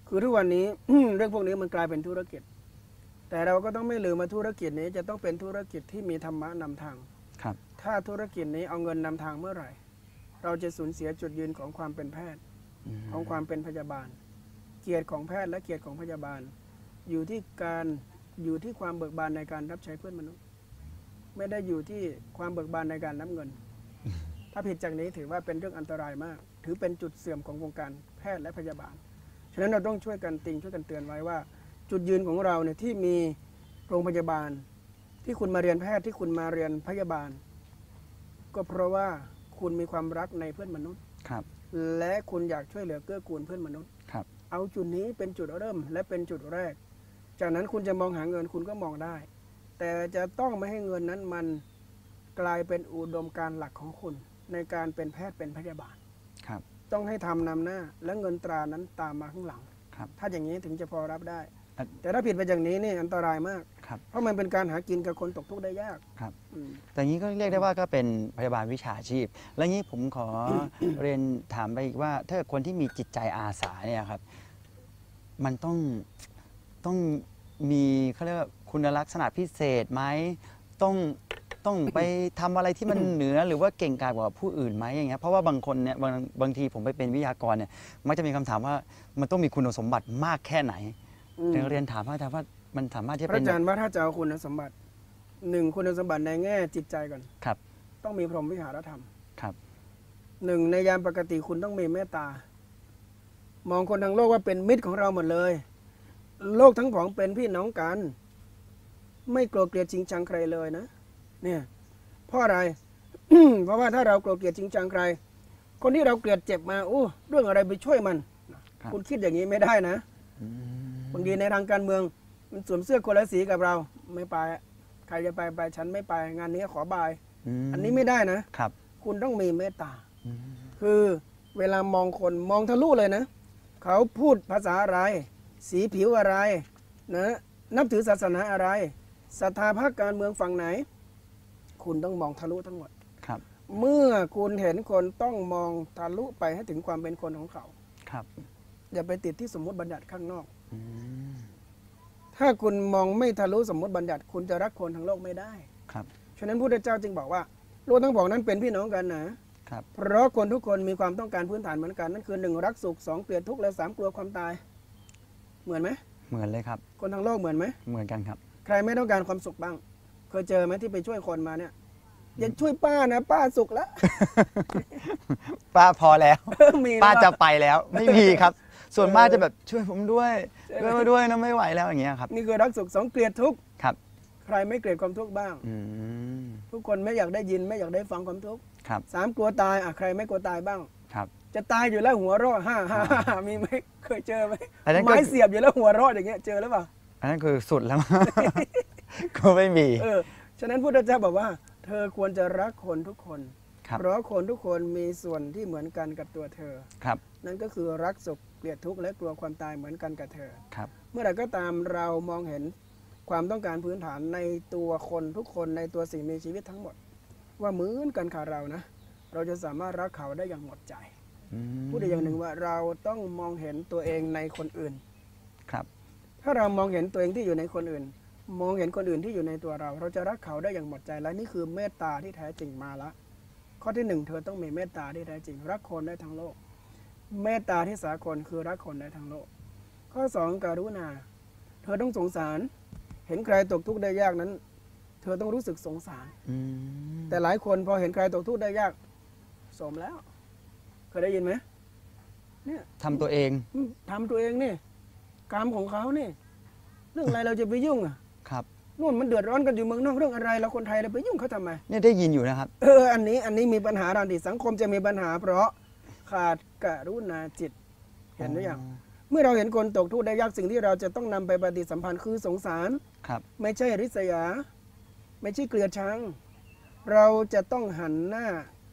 [SPEAKER 3] คือทุกวันนี้ เรื่องพวกนี้มันกลายเป็นธุรกิจ แต่เราก็ต้องไม่ลืมว่าธุรกิจนี้จะต้องเป็นธุรกิจที่มีธรรมะนำทาง
[SPEAKER 2] ครับ
[SPEAKER 3] ถ้าธุรกิจนี้เอาเงินนำทางเมื่อไหร่ เราจะสูญเสียจุดยืนของความเป็นแพทย์ ของความเป็นพยาบาล เกียรติของแพทย์และเกียรติของพยาบาล อยู่ที่ความเบิกบานในการรับใช้เพื่อนมนุษย์ ไม่ได้อยู่ที่ความเบิกบานในการรับเงิน ถ้าผิดจากนี้ถือว่าเป็นเรื่องอันตรายมาก ถือเป็นจุดเสื่อมของวงการแพทย์และพยาบาล ฉะนั้นเราต้องช่วยกันติงช่วยกันเตือนไว้ว่า จุดยืนของเราเนี่ยที่มีโรงพยาบาล ที่คุณมาเรียนแพทย์ที่คุณมาเรียนพยาบาล ก็เพราะว่าคุณมีความรักในเพื่อนมนุษย์
[SPEAKER 2] ครับ
[SPEAKER 3] และคุณอยากช่วยเหลือเกื้อกูลเพื่อนมนุษย์
[SPEAKER 2] ครับ
[SPEAKER 3] เอาจุดนี้เป็นจุดเริ่มและเป็นจุดแรก จากนั้นคุณจะมองหาเงินคุณก็มองได้ แต่จะต้องไม่ให้เงินนั้นมันกลายเป็นอุดมการณ์หลักของคุณ ในการเป็นแพทย์เป็นพยาบาล
[SPEAKER 2] ครับ
[SPEAKER 3] ต้องให้ทำนำหน้าและเงินตรานั้นตามมาข้างหลัง
[SPEAKER 2] ครับ
[SPEAKER 3] ถ้าอย่างนี้ถึงจะพอรับได้
[SPEAKER 2] อ่ะ
[SPEAKER 3] แต่ถ้าผิดไปอย่างนี้นี่อันตรายมาก
[SPEAKER 2] ครับ
[SPEAKER 3] เพราะมันเป็นการหากินกับคนตกทุกข์ได้ยาก
[SPEAKER 2] ครับ
[SPEAKER 3] อืม
[SPEAKER 2] แต่อย่างนี้ก็เรียกได้ว่าก็เป็นพยาบาลวิชาชีพ แล้วงี้ผมขอ เรียนถามไปอีกว่า ถ้าคนที่มีจิตใจอาสาเนี่ยครับ มันต้องมีเขาเรียกว่าคุณลักษณะพิเศษไหมต้องไปทำอะไรที่มันเหนือหรือว่าเก่งกาจกว่าผู้อื่นไหมอย่างเงี้ยเพราะว่าบางคนเนี่ยบางทีผมไปเป็นวิทยากรเนี่ยมักจะมีคำถามว่ามันต้องมีคุณสมบัติมากแค่ไหนถึงเรียนถามพระอาจารย์ว่ามันสามารถที่
[SPEAKER 3] พ
[SPEAKER 2] จะ
[SPEAKER 3] ระ
[SPEAKER 2] เป็น
[SPEAKER 3] อาจารย์ว่าถ้าจะเอาคุณสมบัติหนึ่งคุณสมบัติในแง่จิตใจก่อน
[SPEAKER 2] ครับ
[SPEAKER 3] ต้องมีพรหมวิหารธรรม
[SPEAKER 2] ครับ
[SPEAKER 3] หนึ่งในยามปกติคุณต้องมีเมตตา มองคนทั้งโลกว่าเป็นมิตรของเราหมดเลย โลกทั้งผองเป็นพี่น้องกัน ไม่โกรธเกลียดจริงจังใครเลยนะ เนี่ยเพราะอะไร เพราะว่าถ้าเราโกรธเกลียดจริงจังใคร คนที่เราเกลียดเจ็บมาอู้เรื่องอะไรไปช่วยมัน
[SPEAKER 2] ครับ
[SPEAKER 3] คุณคิดอย่างนี้ไม่ได้นะ
[SPEAKER 2] อืม
[SPEAKER 3] บางทีในทางการเมืองมันสวมเสื้อคนละสีกับเราไม่ไปอะใครจะไปฉันไม่ไปงานนี้ขอบาย อันนี้ไม่ได้นะ
[SPEAKER 2] ครับ
[SPEAKER 3] คุณต้องมีเมตตา
[SPEAKER 2] อืม
[SPEAKER 3] คือเวลามองคนมองทะลุเลยนะ เขาพูดภาษาอะไร สีผิวอะไรนะนับถือศาสนาอะไรศรัทธาพรรคการเมืองฝั่งไหน คุณต้องมองทะลุทั้งหมด
[SPEAKER 2] ครับ
[SPEAKER 3] เมื่อคุณเห็นคนต้องมองทะลุไปให้ถึงความเป็นคนของเขา
[SPEAKER 2] ครับ
[SPEAKER 3] อย่าไปติดที่สมมติบัญญัติข้างนอก
[SPEAKER 2] อืม
[SPEAKER 3] ถ้าคุณมองไม่ทะลุสมมติบัญญัติ คุณจะรักคนทั้งโลกไม่ได้
[SPEAKER 2] ครับ
[SPEAKER 3] ฉะนั้นพระพุทธเจ้าจึงบอกว่าโลกทั้งผองนั้นเป็นพี่น้องกันนะครับ เพราะคนทุกคนมีความต้องการพื้นฐานเหมือนกันนั่นคือหนึ่งรักสุขสองเกลียดทุกข์และสามกลัวความตาย เหมือนไหม
[SPEAKER 2] เหมือนเลยครับ
[SPEAKER 3] คนทั้งโลกเหมือนไหม
[SPEAKER 2] เหมือนกันครับ
[SPEAKER 3] ใครไม่ต้องการความสุขบ้าง เคยเจอไหมที่ไปช่วยคนมาเนี่ยอย่าช่วยป้านะป้าสุขแล้ว
[SPEAKER 2] ป้าพอแล้ว
[SPEAKER 3] มี
[SPEAKER 2] ป้า
[SPEAKER 3] หรือเป
[SPEAKER 2] จะ
[SPEAKER 3] ล่
[SPEAKER 2] ไปแล้วไม่มีครับ ส่วนมากจะแบบช่วยผมด้วยช่วยมาด้วยนะไม่ไหวแล้วอย่างเงี้ยครับ
[SPEAKER 3] นี่คือรักสุขสองเกลียดทุกข์
[SPEAKER 2] ครับ
[SPEAKER 3] ใครไม่เกลียดความทุกข์บ้าง
[SPEAKER 2] อืม
[SPEAKER 3] ทุกคนไม่อยากได้ยินไม่อยากได้ฟังความทุกข์
[SPEAKER 2] ครับ
[SPEAKER 3] สามกลัวตายอ่ะใครไม่กลัวตายบ้าง
[SPEAKER 2] ครับ
[SPEAKER 3] จะตายอยู่แล้วหัวเราะฮ่าฮ่าฮ่ามีไหมเคยเจอไหม
[SPEAKER 2] อันนั้นก็
[SPEAKER 3] ไม้เสียบอยู่แล้วหัวเราะอย่างเงี้ยเจอหรือเปล่า
[SPEAKER 2] อันนั้นคือสุดแล้ว ก็ไม่มี
[SPEAKER 3] ฉะนั้นพุทธเจ้าบอกว่า เธอควรจะรักคนทุกคน
[SPEAKER 2] ครับ
[SPEAKER 3] เพราะคนทุกคนมีส่วนที่เหมือนกันกับตัวเธอ
[SPEAKER 2] ครับ
[SPEAKER 3] นั่นก็คือรักสุขเกลียดทุกข์และกลัวความตายเหมือนกันกับเธอ
[SPEAKER 2] ครับ
[SPEAKER 3] เมื่อไหร่ก็ตามเรามองเห็นความต้องการพื้นฐานในตัวคนทุกคนในตัวสิ่งมีชีวิตทั้งหมด ว่าเหมือนกันกับเรานะ เราจะสามารถรักเขาได้อย่างหมดใจ
[SPEAKER 2] อืม
[SPEAKER 3] พูดอีกอย่างหนึ่งว่าเราต้องมองเห็นตัวเองในคนอื่น
[SPEAKER 2] ครับ
[SPEAKER 3] ถ้าเรามองเห็นตัวเองที่อยู่ในคนอื่น มองเห็นคนอื่นที่อยู่ในตัวเรา เราจะรักเขาได้อย่างหมดใจและนี่คือเมตตาที่แท้จริงมาละข้อที่หนึ่งเธอต้องมีเมตตาที่แท้จริง รักคนได้ทั้งโลก เมตตาที่สากลคือรักคนได้ทั้งโลก ข้อสองกรุณา เธอต้องสงสาร เห็นใครตกทุกข์ได้ยากนั้น เธอต้องรู้สึกสงสาร
[SPEAKER 2] อืม
[SPEAKER 3] แต่หลายคนพอเห็นใครตกทุกข์ได้ยากสมแล้ว เคยได้ยินไหมเนี่ย
[SPEAKER 2] ทำตัวเอง
[SPEAKER 3] ทำตัวเองนี่กรรมของเขานี่ เรื่องอะไรเราจะไปยุ่งอ่ะ
[SPEAKER 2] ครับ
[SPEAKER 3] นู่นมันเดือดร้อนกันอยู่เมืองนอกเรื่องอะไรเราคนไทยเราไปยุ่งเขาทำไม
[SPEAKER 2] เนี่ยได้ยินอยู่นะครับ
[SPEAKER 3] อันนี้มีปัญหาทางจิตสังคมจะมีปัญหา เพราะขาดกรุณาจิต เห็นหรือยังเมื่อเราเห็นคนตกทุกข์ได้ยากสิ่งที่เราจะต้องนำไปปฏิสัมพันธ์คือสงสาร
[SPEAKER 2] ครับ
[SPEAKER 3] ไม่ใช่ริษยา ไม่ใช่เกลียดชัง เราจะต้องหันหน้า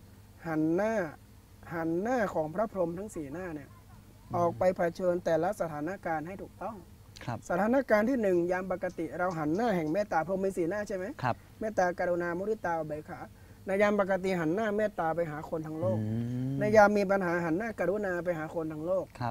[SPEAKER 3] ของพระพรหมทั้งสี่หน้าเนี่ยออกไปเผชิญแต่ละสถานการณ์ให้ถูกต้อง
[SPEAKER 2] ครับ
[SPEAKER 3] สถานการณ์ที่หนึ่งยามปกติ เราหันหน้าแห่งเมตตาพรหมมีสี่หน้าใช่ไหม
[SPEAKER 2] ครับ
[SPEAKER 3] เมตตากรุณามุทิตาอุเบกขาในยามปกติหันหน้าเมตตาไปหาคนทั้งโลก
[SPEAKER 2] อืม
[SPEAKER 3] ในยามมีปัญหาหันหน้ากรุณาไปหาคนทั้งโลก
[SPEAKER 2] ครับ
[SPEAKER 3] ใน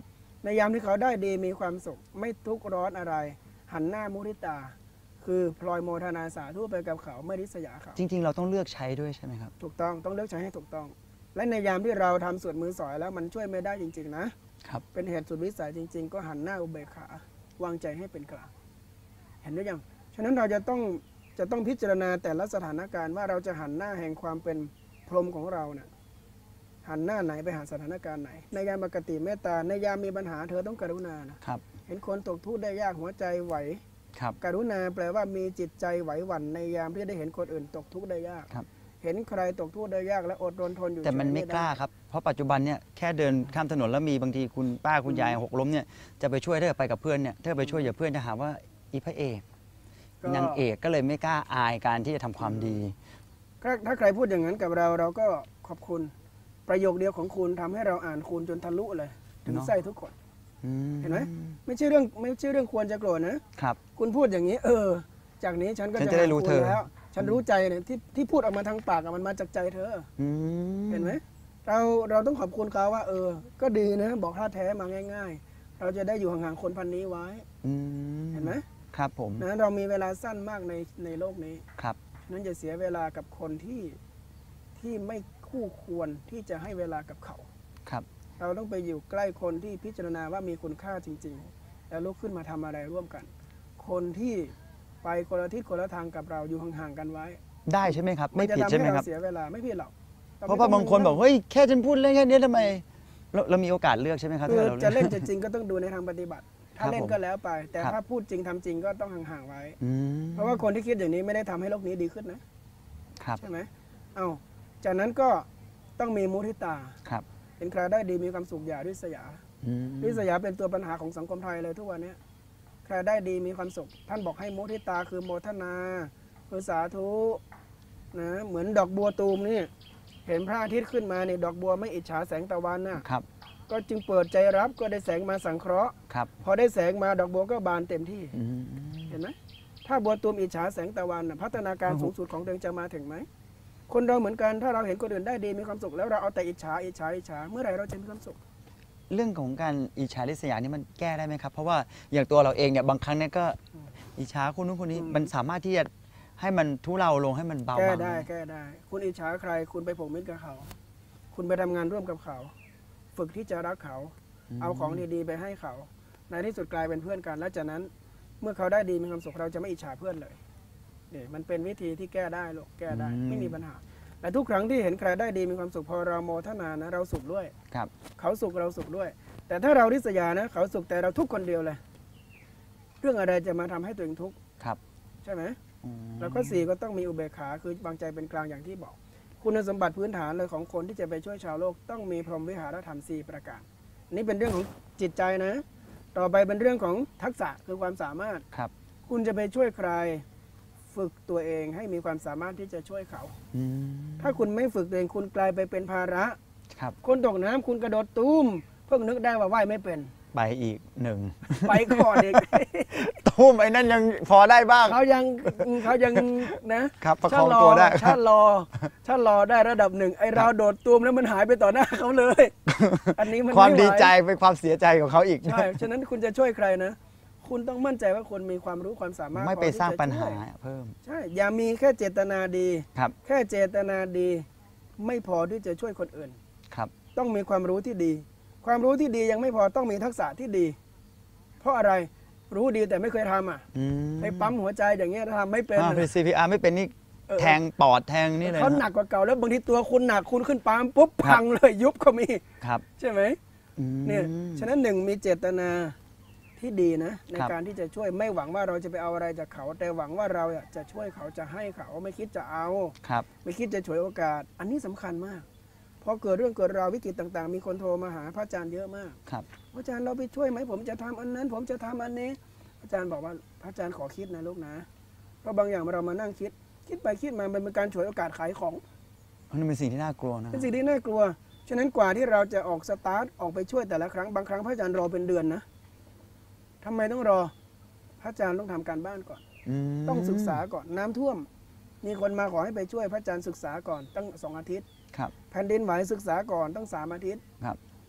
[SPEAKER 3] ในยามที่เขาได้ดีมีความสุขไม่ทุกข์ร้อนอะไร หันหน้ามุทิตา คือพลอยโมทนาสาธุไปกับเขาไม่ริษยาเขา
[SPEAKER 2] จริง ๆ เราต้องเลือกใช้ด้วยใช่ไหมครับ
[SPEAKER 3] ถูกต้องเลือกใช้ให้ถูกต้อง และในยามที่เราทำส่วนมือสอยแล้วมันช่วยไม่ได้จริงๆนะครับ เป็นเหตุสุดวิสัยจริง ๆ ก็หันหน้าอุเบกขาวางใจให้เป็นกลางเห็นหรือยังฉะนั้นเราจะต้องพิจารณาแต่ละสถานการณ์ว่าเราจะหันหน้าแห่งความเป็นพรหมของเราเนี่ยหันหน้าไหนไปหาสถานการณ์ไหนในยามปกติเมตตาในยามมีปัญหาเธอต้องกรุณานะครับ เห็นคนตกทุกข์ได้ยากหัวใจไหว
[SPEAKER 2] ครับ
[SPEAKER 3] กรุณาแปลว่ามีจิตใจไหวหวั่นในยามที่ได้เห็นคนอื่นตกทุกข์ได้ยาก
[SPEAKER 2] ครับ
[SPEAKER 3] เห็นใครตกทุกข์ได้ยากและอดรนทนอยู่
[SPEAKER 2] แต่มัน
[SPEAKER 3] เฉย
[SPEAKER 2] ไม่
[SPEAKER 3] ด้
[SPEAKER 2] กล้าครับ เพราะปัจจุบันเนี่ยแค่เดินข้ามถนนแล้วมีบางทีคุณป้าคุณยายหกล้มเนี่ยจะไปช่วยถ้าเกิดไปกับเพื่อนเนี่ยถ้าไปช่วยอย่าเพื่อนจะหาว่าอีพระเอก
[SPEAKER 3] ก็
[SPEAKER 2] นางเอกก็เลยไม่กล้าอายการที่จะทำความดี
[SPEAKER 3] ถ้าใครพูดอย่างนั้นกับเราเราก็ขอบคุณประโยคเดียวของคุณทำให้เราอ่านคุณจนทะลุเลยถึง
[SPEAKER 2] เนอะ
[SPEAKER 3] ไส้ทุกคน
[SPEAKER 2] อืม
[SPEAKER 3] เห็นไหมไม่ใช่เรื่องควรจะโกรธนะครับ คุณพูดอย่างนี้จากนี้ฉันก็
[SPEAKER 2] ฉัน
[SPEAKER 3] จะ
[SPEAKER 2] จะได้
[SPEAKER 3] หา
[SPEAKER 2] รู้
[SPEAKER 3] คุณ
[SPEAKER 2] เธอ
[SPEAKER 3] แล้ว ฉันรู้ใจเนี่ยที่พูดออกมาทางปากอะมันมาจากใจเธอ
[SPEAKER 2] อืม
[SPEAKER 3] เห็นไหมเราต้องขอบคุณเขาว่าก็ดีนะบอกท่าแท้มาง่าย ๆ เราจะได้อยู่ห่างๆคนพันนี้ไว้
[SPEAKER 2] อืม
[SPEAKER 3] เห็นไหม
[SPEAKER 2] ครับผม
[SPEAKER 3] นะเรามีเวลาสั้นมากในโลกนี้
[SPEAKER 2] ครับ
[SPEAKER 3] นั้นอย่าเสียเวลากับคนที่ไม่คู่ควรที่จะให้เวลากับเขา
[SPEAKER 2] ครับ
[SPEAKER 3] เราต้องไปอยู่ใกล้คนที่พิจารณาว่ามีคุณค่าจริง ๆ แล้วลุกขึ้นมาทำอะไรร่วมกัน คนที่ไปคนละทิศคนละทางกับเราอยู่ห่างๆกันไว้
[SPEAKER 2] ได้ใช่ไหมครับ ไม่
[SPEAKER 3] นจะ
[SPEAKER 2] ผิด
[SPEAKER 3] ทำ
[SPEAKER 2] ใช่ไหม
[SPEAKER 3] ให้
[SPEAKER 2] ครับ
[SPEAKER 3] เสียเวลาไม่ผิดหรอก
[SPEAKER 2] เพราะว่าบางคนบอกเฮ้ยแค่ฉันพูดเล่นแค่นี้ทำไมเรามีโอกาสเลือกใช่ไหมครับ
[SPEAKER 3] คือ
[SPEAKER 2] ถ้าเรา
[SPEAKER 3] จะเล่นจะจริงก็ต้องดูในทางปฏิบัติ ถ้า
[SPEAKER 2] ครับ
[SPEAKER 3] เล่น
[SPEAKER 2] ผม
[SPEAKER 3] ก็แล้วไป แต่
[SPEAKER 2] ครับ
[SPEAKER 3] ถ้าพูดจริงทำจริงก็ต้องห่างๆไว้
[SPEAKER 2] อืม
[SPEAKER 3] เพราะว่าคนที่คิดอย่างนี้ไม่ได้ทำให้โลกนี้ดีขึ้นนะครับ ใช่ไหมจากนั้นก็ต้องมีมุทิตา
[SPEAKER 2] ครับ
[SPEAKER 3] เห็นใครได้ดีมีความสุขอย่าริษยา
[SPEAKER 2] อืม
[SPEAKER 3] ริษยาเป็นตัวปัญหาของสังคมไทยเลยทุกวันนี้ใครได้ดีมีความสุข ท่านบอกให้มุทิตาคือโมทนาคือสาธุนะเหมือนดอกบัวตูมนี่เห็นพระอาทิตย์ขึ้นมาเนี่ยดอกบัวไม่อิจฉาแสงตะวันน่ะ
[SPEAKER 2] ครับ
[SPEAKER 3] ก็จึงเปิดใจรับก็ได้แสงมาสังเคราะห์
[SPEAKER 2] ครับ
[SPEAKER 3] พอได้แสงมาดอกบัวก็บานเต็มที่
[SPEAKER 2] อืม
[SPEAKER 3] เห็นไหมถ้าบัวตูมอิจฉาแสงตะวันน่ะพัฒนาการสูงสุดของตัวเองจะมาถึงไหมคนเราเหมือนกันถ้าเราเห็นคนอื่นได้ดีมีความสุขแล้วเราเอาแต่อิจฉาเมื่อไหร่เราจะมีความสุข
[SPEAKER 2] เรื่องของการอิจฉาริษยานี่มันแก้ได้ไหมครับ เพราะว่าอย่างตัวเราเองเนี่ยบางครั้งเนี่ยก็อิจฉาคนนู้นคนนี้มันสามารถที่จะให้มันทุเลาลงให้มันเบา
[SPEAKER 3] แก้
[SPEAKER 2] บาง
[SPEAKER 3] ได้แก้ได้ คุณอิจฉาใครคุณไปผูกมิตรกับเขา คุณไปทำงานร่วมกับเขา ฝึกที่จะรักเขา เอาของดีๆไปให้เขา ในที่สุดกลายเป็นเพื่อนกัน และจากนั้นเมื่อเขาได้ดีมีความสุขเราจะไม่อิจฉาเพื่อนเลยนี่มันเป็นวิธีที่แก้ได้ลูกแก้ได้ไม่มีปัญหาแต่ทุกครั้งที่เห็นใครได้ดีมีความสุขพอเราโมทนานะเราสุขด้วย
[SPEAKER 2] ครับ
[SPEAKER 3] เขาสุขเราสุขด้วย แต่ถ้าเราริษยานะเขาสุขแต่เราทุกข์คนเดียวเลย เรื่องอะไรจะมาทำให้ตัวเองทุกข์
[SPEAKER 2] ครับ
[SPEAKER 3] ใช่ไหม
[SPEAKER 2] อืม
[SPEAKER 3] แล้วก็4ก็ต้องมีอุเบกขาคือวางใจเป็นกลางอย่างที่บอก คุณสมบัติพื้นฐานเลยของคนที่จะไปช่วยชาวโลกต้องมีพรหมวิหารธรรม4ประการนี่เป็นเรื่องของจิตใจนะ ต่อไปเป็นเรื่องของทักษะคือความสามารถ
[SPEAKER 2] ครับ
[SPEAKER 3] คุณจะไปช่วยใครฝึกตัวเองให้มีความสามารถที่จะช่วยเขา
[SPEAKER 2] อืม
[SPEAKER 3] ถ้าคุณไม่ฝึกตัวเองคุณกลายไปเป็นภาระ
[SPEAKER 2] ครับ
[SPEAKER 3] คนตกน้ำคุณกระโดดตุ้มเพิ่งนึกได้ว่าว่ายไม่เป็น
[SPEAKER 2] ไปอีกหนึ่ง
[SPEAKER 3] ไปก่อนอีก
[SPEAKER 2] ตุ้มไอ้นั่นยังพอได้บ้าง
[SPEAKER 3] เขายังนะครับ
[SPEAKER 2] ประคองตัวได้
[SPEAKER 3] ชาติรอได้ระดับหนึ่งไอเราโดดตูมแล้วมันหายไปต่อหน้าเขาเลย อันนี้มัน
[SPEAKER 2] ความ
[SPEAKER 3] ไไห
[SPEAKER 2] ดีใจเป็นความเสียใจของเขาอีก
[SPEAKER 3] ใช่ฉะนั้นคุณจะช่วยใครนะ คุณต้องมั่นใจว่าคนมีความรู้ความสามารถ
[SPEAKER 2] ไม่ไป
[SPEAKER 3] พอที่
[SPEAKER 2] สร้าง
[SPEAKER 3] จะ
[SPEAKER 2] ปัญหา
[SPEAKER 3] ช่วย
[SPEAKER 2] เพิ่ม
[SPEAKER 3] ใช่อย่ามีแค่เจตนาดี
[SPEAKER 2] ครับ
[SPEAKER 3] แค่เจตนาดี ไม่พอที่จะช่วยคนอื่น
[SPEAKER 2] ครับ
[SPEAKER 3] ต้องมีความรู้ที่ดี ความรู้ที่ดียังไม่พอต้องมีทักษะที่ดี เพราะอะไรรู้ดีแต่ไม่เคยทำอ่ะ
[SPEAKER 2] อืม
[SPEAKER 3] ไปปั๊มหัวใจอย่างเงี้ยทำไม่เป็น
[SPEAKER 2] เป็น CPR ไม่เป็นนี่
[SPEAKER 3] เออ
[SPEAKER 2] แทงปอดแทงนี่เลย
[SPEAKER 3] เขาหนักกว่าเก่าแล้วบางทีตัวคุณหนักคุณขึ้นปั๊มปุ๊บ
[SPEAKER 2] ครับ
[SPEAKER 3] พังเลยยุบก็มี
[SPEAKER 2] ครับ
[SPEAKER 3] ใช่ไหม
[SPEAKER 2] อืม
[SPEAKER 3] เนี่ยฉะนั้นหนึ่งมีเจตนาที่ดีนะใน
[SPEAKER 2] ครับ
[SPEAKER 3] การที่จะช่วยไม่หวังว่าเราจะไปเอาอะไรจากเขา แต่หวังว่าเราจะช่วยเขาจะให้เขาไม่คิดจะเอา
[SPEAKER 2] ครับ
[SPEAKER 3] ไม่คิดจะฉวยโอกาส อันนี้สำคัญมากพอเกิดเรื่องเกิดราววิกฤตต่างๆ มีคนโทรมาหาพระอาจารย์เยอะมาก
[SPEAKER 2] ครับ
[SPEAKER 3] พระอาจารย์เราไปช่วยไหมผมจะทำอันนั้น ผมจะทำอันนี้อาจารย์บอกว่าพระอาจารย์ขอคิดนะลูกนะเพราะบางอย่างเรามานั่งคิดไปคิดมามันเป็นการฉวยโอกาสขายของ
[SPEAKER 2] มันเป็นสิ่งที่น่ากลัวนะ
[SPEAKER 3] เป็นสิ่งที่น่ากลัว ฉะนั้นกว่าที่เราจะออกสตาร์ทออกไปช่วยแต่ละครั้งบางครั้งพระอาจารย์รอเป็นเดือนนะทำไมต้องรอ พระอาจารย์ต้องทำการบ้านก่อน
[SPEAKER 2] ม
[SPEAKER 3] ต้องศึกษาก่อนน้ำท่วม มีคนมาขอให้ไปช่วยพระอาจารย์ศึกษาก่อนตั้ง2 อาทิตย์
[SPEAKER 2] ครับ
[SPEAKER 3] แผ่นดินไหวศึกษาก่อนตั้ง3 อาทิตย์
[SPEAKER 2] ครับ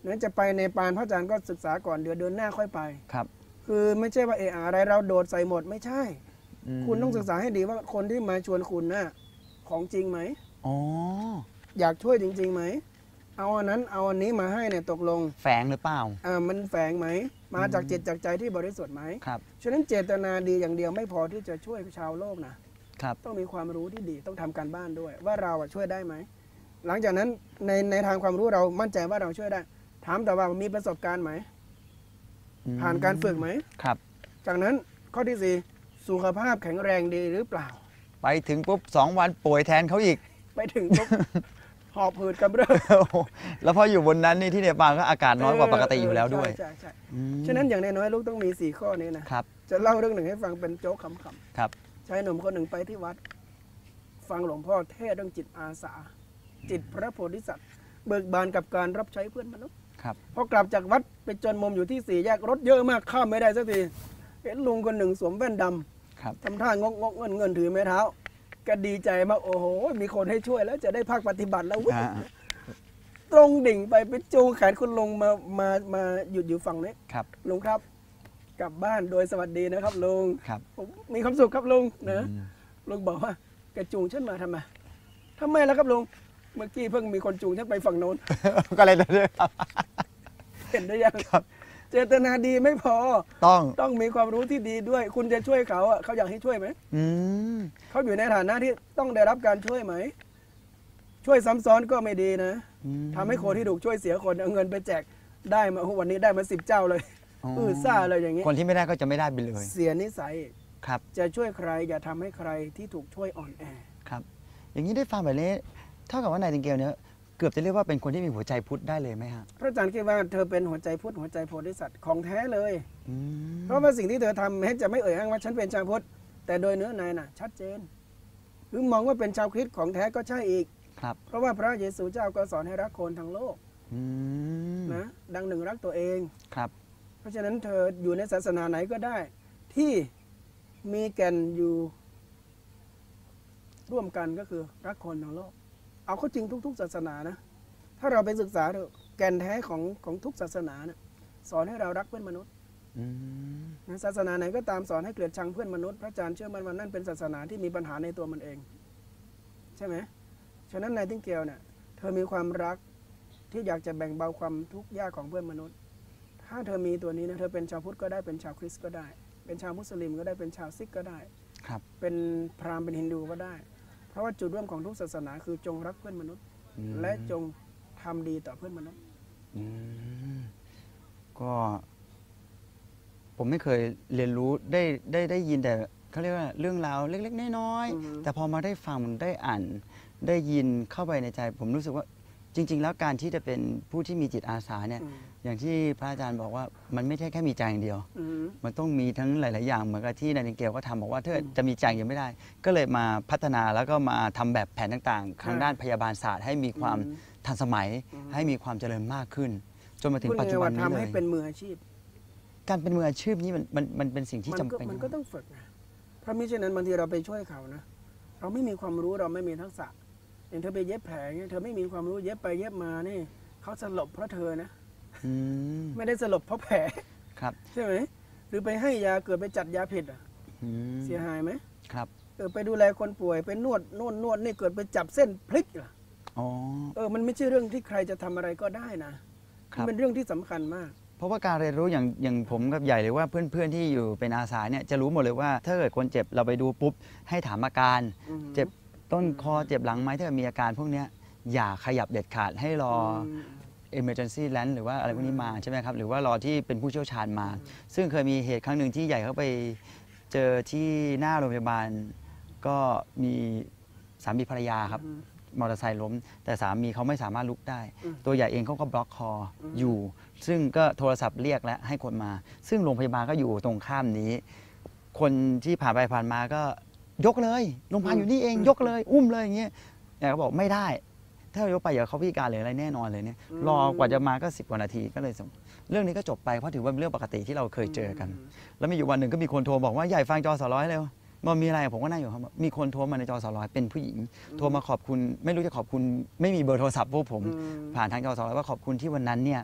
[SPEAKER 3] นั้นจะไปในปานพระอาจารย์ก็ศึกษาก่อนเดี๋ยวเดือนหน้าค่อยไป
[SPEAKER 2] ครับ
[SPEAKER 3] คือไม่ใช่ว่าอะไรเราโดดใส่หมดไม่ใช่
[SPEAKER 2] ม
[SPEAKER 3] คุณต้องศึกษาให้ดีว่าคนที่มาชวนคุณน่ะของจริงไหม
[SPEAKER 2] อ๋อ
[SPEAKER 3] อยากช่วยจริงๆไหมเอาอันนั้นเอาอันนี้มาให้เนี่ยตกลง
[SPEAKER 2] แฝงหรือเปล่า
[SPEAKER 3] มันแฝงไหมมาจากจิตจากใจที่บริสุทธิ์ไหม
[SPEAKER 2] ครับ
[SPEAKER 3] ฉะนั้นเจตนาดีอย่างเดียวไม่พอที่จะช่วยชาวโลกนะครับ ต้องมีความรู้ที่ดีต้องทำการบ้านด้วย ว่าเราช่วยได้ไหมหลังจากนั้นในทางความรู้เรามั่นใจว่าเราช่วยได้ ถามแต่ว่ามีประสบการณ์ไหม ผ่านการฝึกไหม
[SPEAKER 2] ครับ
[SPEAKER 3] จากนั้นข้อที่ 4 สุขภาพแข็งแรงดีหรือเปล่า
[SPEAKER 2] ไปถึงปุ๊บ2 วันป่วยแทนเขาอีก
[SPEAKER 3] ไปถึงปุ๊บ หอบหืดกำเริบ
[SPEAKER 2] แล้วพออยู่บนนั้นนี่ที่เนปาลก็อากาศน้อยกว่าปกติอยู่แล้วด้วย
[SPEAKER 3] ใช่
[SPEAKER 2] อืม
[SPEAKER 3] ฉะนั้นอย่างน้อยๆลูกต้องมี 4 ข้อนี้นะครับ จะเล่าเรื่องหนึ่งให้ฟังเป็นโจ๊กขำๆ
[SPEAKER 2] ครับ
[SPEAKER 3] ชายหนุ่มคนหนึ่งไปที่วัด ฟังหลวงพ่อเทศน์เรื่องจิตอาสา จิตพระโพธิสัตว์เบิกบานกับการรับใช้เพื่อนมนุษย์
[SPEAKER 2] ครับ
[SPEAKER 3] พอกลับจากวัดไปจนมุมอยู่ที่ 4 แยกรถเยอะมากข้ามไม่ได้สักทีเห็นลุงคนหนึ่งสวมแว่นดำ
[SPEAKER 2] ครับ
[SPEAKER 3] ทำท่างกเงินถือไม้เท้าก็ดีใจมากโอ้โหมีคนให้ช่วยแล้วจะได้ภาคปฏิบัติแล้วเว้ย
[SPEAKER 2] อ่า
[SPEAKER 3] ตรงดิ่งไปจูงแขนคุณลุงมาหยุดอยู่ฝั่งนี้
[SPEAKER 2] ครับ
[SPEAKER 3] ลุงครับ กลับบ้านโดยสวัสดีนะครับลุง
[SPEAKER 2] ครับ
[SPEAKER 3] ผมมีความสุขครับลุงนะ
[SPEAKER 2] อืม
[SPEAKER 3] ลุงบอกว่าแกจูงฉันมาทำไมล่ะครับลุงเมื่อกี้เพิ่งมีคนจูงฉันไปฝั่งโน้น
[SPEAKER 2] ก็เลยเลยครับ
[SPEAKER 3] เห็นได้ยัง
[SPEAKER 2] ครับ
[SPEAKER 3] เจตนาดีไม่พอ
[SPEAKER 2] ต้อง
[SPEAKER 3] มีความรู้ที่ดีด้วย คุณจะช่วยเขาอะเขาอยากให้ช่วยไหม
[SPEAKER 2] อืม
[SPEAKER 3] เขาอยู่ในฐานะที่ต้องได้รับการช่วยไหม ช่วยซ้ำซ้อนก็ไม่ดีนะ
[SPEAKER 2] อืม
[SPEAKER 3] ทำให้คนที่ถูกช่วยเสียคนเอาเงินไปแจกได้มาวันนี้ได้มา10 เจ้าเลย
[SPEAKER 2] อ๋อ
[SPEAKER 3] ซ่าเลยอย่างนี้
[SPEAKER 2] คนที่ไม่ได้ก็จะไม่ได้ไปเลย
[SPEAKER 3] เสียนิสัย
[SPEAKER 2] ครับ
[SPEAKER 3] จะช่วยใครอย่าทำให้ใครที่ถูกช่วยอ่อนแอ
[SPEAKER 2] ครับ อย่างนี้ได้ฟังแบบนี้เท่ากับว่านายติงเกลเนี่ยเกือบจะเรียกว่าเป็นคนที่มีหัวใจพุทธได้เลยไหมฮะ
[SPEAKER 3] พระอาจารย์คิดว่าเธอเป็นหัวใจพุทธหัวใจโพธิสัตว์ของแท้เลย
[SPEAKER 2] อืม
[SPEAKER 3] เพราะว่าสิ่งที่เธอทำแม้จะไม่เอ่ยอ้างว่าฉันเป็นชาวพุทธแต่โดยเนื้อในน่ะ ชัดเจนหรือมองว่าเป็นชาวคริสต์ของแท้ก็ใช่อีก
[SPEAKER 2] ครับ
[SPEAKER 3] เพราะว่าพระเยซูเจ้าก็สอนให้รักคนทั้งโลก
[SPEAKER 2] อืม
[SPEAKER 3] นะดังหนึ่งรักตัวเอง
[SPEAKER 2] ครับ
[SPEAKER 3] เพราะฉะนั้นเธออยู่ในศาสนาไหนก็ได้ ที่มีแก่นอยู่ร่วมกันก็คือรักคนทั้งโลก เอาเข้าจริงทุกๆศาสนานะถ้าเราไปศึกษาเถอะแก่นแท้ของทุกศาสนานะสอนให้เรารักเพื่อนมนุษย์
[SPEAKER 2] อืม
[SPEAKER 3] นะศาสนาไหนก็ตามสอนให้เกลียดชังเพื่อนมนุษย์พระอาจารย์เชื่อมันว่านั่นเป็นศาสนาที่มีปัญหาในตัวมันเอง ใช่ไหมฉะนั้นนายติ้งเกลเนี่ยเธอมีความรักที่อยากจะแบ่งเบาความทุกข์ยากของเพื่อนมนุษย์ ถ้าเธอมีตัวนี้นะเธอเป็นชาวพุทธก็ได้เป็นชาวคริสต์ก็ได้ เป็นชาวมุสลิมก็ได้เป็นชาวซิกก็ได้
[SPEAKER 2] ครับ
[SPEAKER 3] เป็นพราหมณ์เป็นฮินดูก็ได้ เพราะว่าจุดร่วมของทุกศาสนาคือจงรักเพื่อนมนุษย์
[SPEAKER 2] อืม
[SPEAKER 3] และจงทำดีต่อเพื่อนมนุษย์
[SPEAKER 2] อืมก็ ผมไม่เคยเรียนรู้ได้ยินแต่เขาเรียกว่าเรื่องราวเล็กๆน้อย
[SPEAKER 3] อือฮึ
[SPEAKER 2] ๆแต่พอมาได้ฟังได้อ่านได้ยินเข้าไปในใจ ผมรู้สึกว่าจริง ๆ แล้วการที่จะเป็นผู้ที่มีจิตอาสาเนี่ย
[SPEAKER 3] อืม
[SPEAKER 2] อย่างที่พระอาจารย์บอกว่ามันไม่ใช่แค่มีใจอย่างเดียว
[SPEAKER 3] อืม
[SPEAKER 2] มันต้องมีทั้งหลาย ๆ อย่างเหมือนกับที่นายนิเกลก็ทำบอกว่าถ้า
[SPEAKER 3] อืม
[SPEAKER 2] จะมีใจอย่างไม่ได้ ก็เลยมาพัฒนาแล้วก็มาทำแบบแผนต่างๆ ทางด้านพยาบาลศาสตร์ให้มีความ
[SPEAKER 3] อืม
[SPEAKER 2] ทันสมัย
[SPEAKER 3] อืม
[SPEAKER 2] ให้มีความเจริญมากขึ้น จนมาถึง
[SPEAKER 3] พูด
[SPEAKER 2] ปัจจุบัน
[SPEAKER 3] ง่ายๆ
[SPEAKER 2] นี้
[SPEAKER 3] ว่า
[SPEAKER 2] เล
[SPEAKER 3] ทำให้
[SPEAKER 2] ย
[SPEAKER 3] เป็นมืออาชีพ
[SPEAKER 2] การเป็นมืออาชีพนี้มันเป็นสิ่งที่จำเป็น
[SPEAKER 3] มันก็ต้องฝึกนะเพราะมิฉะนั้นบางทีเราไปช่วยเขานะ เราไม่มีความรู้เราไม่มีทักษะ อย่างเธอไปเย็บแผลเนี่ยเธอไม่มีความรู้เย็บไปเย็บมานี่เขาสลบเพราะเธอนะ
[SPEAKER 2] อืม
[SPEAKER 3] ไม่ได้สลบเพราะแผล
[SPEAKER 2] ครับ
[SPEAKER 3] ใช่ไหมหรือไปให้ยาเกิดไปจัดยาผิดอะ
[SPEAKER 2] อืม
[SPEAKER 3] เสียหายไหม
[SPEAKER 2] ครับ
[SPEAKER 3] ไปดูแลคนป่วยไปนวดโน่นนวดนี่เกิดไปจับเส้นพลิกล่ะ
[SPEAKER 2] อ๋อ
[SPEAKER 3] มันไม่ใช่เรื่องที่ใครจะทำอะไรก็ได้นะ
[SPEAKER 2] ครับ
[SPEAKER 3] มันเป็นเรื่องที่สำคัญมาก
[SPEAKER 2] เพราะว่าการเรียนรู้อย่างผมกับใหญ่เลยว่าเพื่อนๆที่อยู่เป็นอาสาเนี่ยจะรู้หมดเลยว่า ถ้าเกิดคนเจ็บเราไปดูปุ๊บให้ถามอาการ
[SPEAKER 3] อืม
[SPEAKER 2] เจ็บต้นคอเจ็บหลังไหมถ้าเกิดมีอาการพวกเนี้ยอย่าขยับเด็ดขาดให้รอ emergency land หรือว่าอะไรพวกนี้มาใช่ไหมครับ หรือว่ารอที่เป็นผู้เชี่ยวชาญมา ซึ่งเคยมีเหตุครั้งหนึ่งที่ใหญ่เขาไปเจอที่หน้าโรงพยาบาล ก็มีสามีภรรยาครับ
[SPEAKER 3] อืม
[SPEAKER 2] มอเตอร์ไซค์ล้ม แต่สามีเขาไม่สามารถลุกได้
[SPEAKER 3] อืม
[SPEAKER 2] ตัวใหญ่เองเขาก็บล็อกคออยู่ ซึ่งก็โทรศัพท์เรียกและให้คนมา ซึ่งโรงพยาบาลก็อยู่ตรงข้ามนี้ คนที่ผ่านไปผ่านมาก็ยกเลยโรงพยาบาลอยู่นี่เองยกเลยอุ้มเลยอย่างเงี้ยใหญ่ก็บอกไม่ได้ ถ้าเรายกไปเดี๋ยวเขาพิการหรืออะไรแน่นอนเลยเนี่ยรอกว่าจะมาก็10 กว่านาทีก็เลยส่งเรื่องนี้ก็จบไปเพราะถือว่าเป็นเรื่องปกติที่เราเคยเจอกัน แล้วมีอยู่วันหนึ่งก็มีคนโทรบอกว่าใหญ่ฟังจอสร้อยเลยมันมีอะไรผมก็นั่งอยู่ครับมีคนโทรมาในจอสร้อยเป็นผู้หญิง โทรมาขอบคุณไม่รู้จะขอบคุณไม่มีเบอร์โทรศัพท์พวกผม ผ่านทางจอสร้อยว่าขอบคุณที่วันนั้นเนี่ย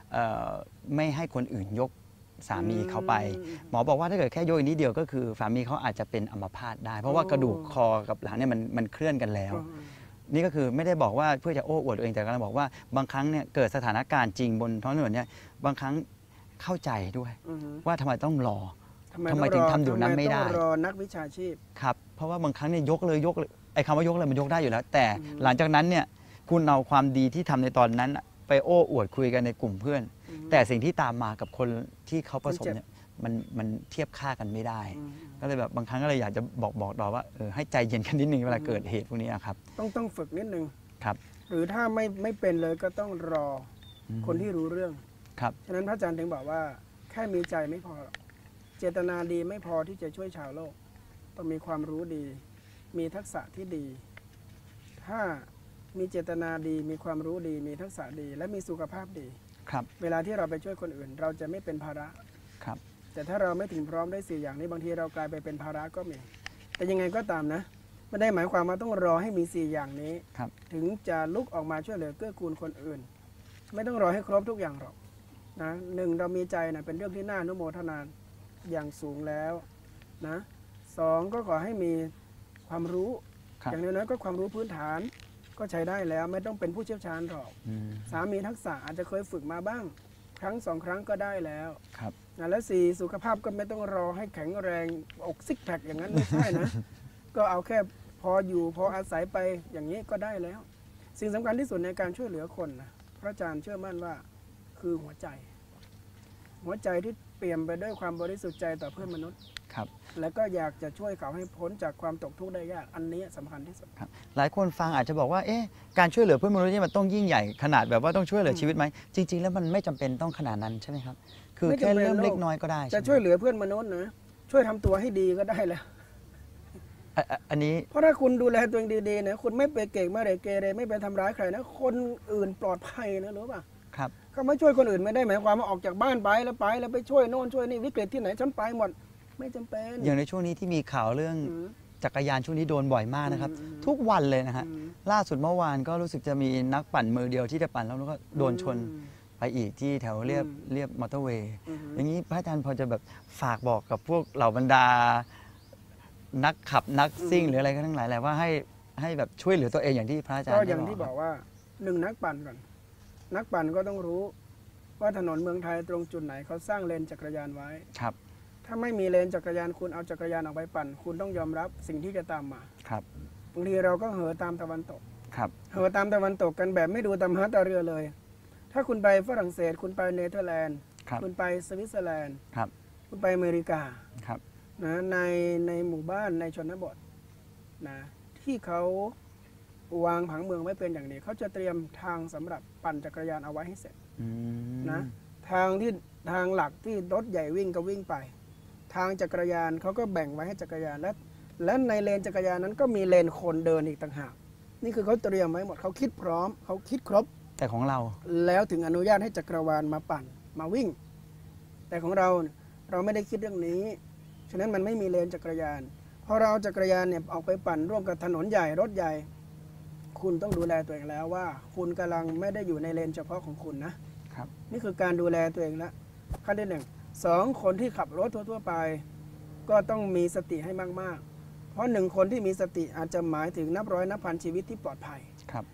[SPEAKER 2] ไม่ให้คนอื่นยกสามีเขาไป หมอบอกว่าถ้าเกิดแค่ยกอีกนิดเดียวก็คือสามีเขาอาจจะเป็นอัมพาตได้ เพราะว่ากระดูกคอกับหลังเนี่ยมันเคลื่อนกันแล้ว นี่ก็คือไม่ได้บอกว่าเพื่อจะโอ้อวดตัวเองแต่กำลังบอกว่าบางครั้งเนี่ยเกิดสถานการณ์จริงบนท้องถนนเนี่ยบางครั้งเข้าใจด้วยว่าทำไมต้องรอทำไมถึงทำอยู่นั้นไม่ได้
[SPEAKER 3] ทำต้องรอนักวิชาชีพ
[SPEAKER 2] ครับเพราะว่าบางครั้งเนี่ยยกเลยไอ้คำว่ายกเลยมันยกได้อยู่แล้ว แต่หลังจากนั้นเนี่ยคุณเอาความดีที่ทำในตอนนั้นไปโอ้อวดคุยกันในกลุ่มเพื่อน แต่สิ่งที่ตามมากับคนที่เขาประสบเนี่ยมันเทียบค่ากันไม่ได้ก็เลยแบบบางครั้งก็เลยอยากจะบอกต่อว่าให้ใจเย็นกันนิดนึงเวลาเกิดเหตุพวกนี้ครับ
[SPEAKER 3] ต้องฝึกนิดนึง
[SPEAKER 2] ครับ
[SPEAKER 3] หรือถ้าไม่เป็นเลยก็ต้องรอคนที่รู้เรื่อง
[SPEAKER 2] ครับ
[SPEAKER 3] ฉะนั้นพระอาจารย์ถึงบอกว่าแค่มีใจไม่พอเจตนาดีไม่พอที่จะช่วยชาวโลกต้องมีความรู้ดีมีทักษะที่ดีถ้ามีเจตนาดีมีความรู้ดีมีทักษะดีและมีสุขภาพดี
[SPEAKER 2] ครับ
[SPEAKER 3] เวลาที่เราไปช่วยคนอื่นเราจะไม่เป็นภาระ
[SPEAKER 2] ครับ
[SPEAKER 3] แต่ถ้าเราไม่ถึงพร้อมได้4อย่างนี้บางทีเรากลายไปเป็นภาระก็มีแต่ยังไงก็ตามนะไม่ได้หมายความว่าต้องรอให้มี4อย่างนี้ถึงจะลุกออกมาช่วยเหลือเกื้อกูลคนอื่นไม่ต้องรอให้ครบทุกอย่างหรอกนะหนึ่งเรามีใจนะเป็นเรื่องที่น่าอนุโมทนาอย่างสูงแล้วนะสองก็ขอให้มีความรู้อย่างน้อยๆก็ความรู้พื้นฐานก็ใช้ได้แล้วไม่ต้องเป็นผู้เชี่ยวชาญหรอกสามีทักษะอาจจะเคยฝึกมาบ้างครั้ง2 ครั้งก็ได้แล้วและ4สุขภาพก็ไม่ต้องรอให้แข็งแรงอกซิกแพคอย่างนั้นไม่ใช่นะ ก็เอาแค่พออยู่พออาศัยไปอย่างนี้ก็ได้แล้วสิ่งสำคัญที่สุดในการช่วยเหลือคนนะพระอาจารย์เชื่อมั่นว่าคือหัวใจที่เปี่ยมไปด้วยความบริสุทธิ์ใจต่อเพื่อนมนุษย์แล้วก็อยากจะช่วยเขาให้พ้นจากความตกทุกข์ได้ยากอันนี้สำคัญที่สุด
[SPEAKER 2] หลายคนฟังอาจจะบอกว่าการช่วยเหลือเพื่อนมนุษย์นี่มันต้องยิ่งใหญ่ขนาดแบบว่าต้องช่วยเหลือชีวิตไหมจริงๆแล้วมันไม่จำเป็นต้องขนาดนั้นใช่ไหมครับคือแค่เริ่มเล็กน้อยก็ได้
[SPEAKER 3] จะช่วยเหลือเพื่อนมนุษย์นะช่วยทำตัวให้ดีก็ได้แล้ว
[SPEAKER 2] อันนี้
[SPEAKER 3] เพราะถ้าคุณดูแลตัวเองดีๆนะคุณไม่ไปเก่งไม่เกเรไม่ไปทำร้ายใครนะคนอื่นปลอดภัยนะรู้ป่ะ
[SPEAKER 2] ครับ
[SPEAKER 3] เขาไม่ช่วยคนอื่นไม่ได้หมายความว่าออกจากบ้านไปแล้วไปช่วยโน่นช่วยนี่วิกฤตที่ไหนฉันไปหมดไม่จำเป็น
[SPEAKER 2] อย่างในช่วงนี้ที่มีข่าวเรื่องจักรยานช่วงนี้โดนบ่อยมากนะครับทุกวันเลยนะฮะล่าสุดเมื่อวานก็รู้สึกจะมีนักปั่นมือเดียวที่จะปั่นแล้วก็โดนชนไปอีกที่แถวเรียบมอเตอร์เวย์อย่างนี้พระอาจารย์พอจะแบบฝากบอกกับพวกเหล่าบรรดานักขับนักซิ่งหรืออะไรก็ทั้งหลายแหละว่าให้แบบช่วยเหลือตัวเองอย่างที่พระอาจารย์
[SPEAKER 3] ก็อย่างที่บอกว่า1นักปั่นก่อนนักปั่นก็ต้องรู้ว่าถนนเมืองไทยตรงจุดไหนเขาสร้างเลนจักรยานไว้
[SPEAKER 2] ครับ
[SPEAKER 3] ถ้าไม่มีเลนจักรยานคุณเอาจักรยานออกไปปั่นคุณต้องยอมรับสิ่งที่จะตามมา
[SPEAKER 2] ครับ
[SPEAKER 3] บางทีเราก็เห่อตามตะวันตก
[SPEAKER 2] ครับ
[SPEAKER 3] เห่อตามตะวันตกกันแบบไม่ดูตามหาตาเรือเลยถ้าคุณไปฝรั่งเศสคุณไปเนเธอร์แลนด์คุณไปสวิตเซอร์แลนด์คุณไปอเมริกานะในหมู่บ้านในชนบทนะที่เขาวางผังเมืองไว้เป็นอย่างนี้เขาจะเตรียมทางสำหรับปั่นจักรยานเอาไว้ให้เสร็จนะทางหลักที่รถใหญ่วิ่งก็วิ่งไปทางจักรยานเขาก็แบ่งไว้ให้จักรยานและในเลนจักรยานนั้นก็มีเลนคนเดินอีกต่างหากนี่คือเขาเตรียมไว้หมดเขาคิดพร้อมเขาคิดครบ
[SPEAKER 2] แต่ของเรา
[SPEAKER 3] แล้วถึงอนุญาตให้จักรวาลมาปั่นมาวิ่งแต่ของเราไม่ได้คิดเรื่องนี้ฉะนั้นมันไม่มีเลนจักรยานพอเราจักรยานเนี่ยออกไปปั่นร่วมกับถนนใหญ่รถใหญ่คุณต้องดูแลตัวเองแล้วว่าคุณกำลังไม่ได้อยู่ในเลนเฉพาะของคุณนะครับนี่คือการดูแลตัวเองแล้วขั้นที่1 2คนที่ขับรถทั่วไปก็ต้องมีสติให้มากๆเพราะ1คนที่มีสติอาจจะหมายถึงนับร้อยนับพันชีวิตที่ปลอดภัย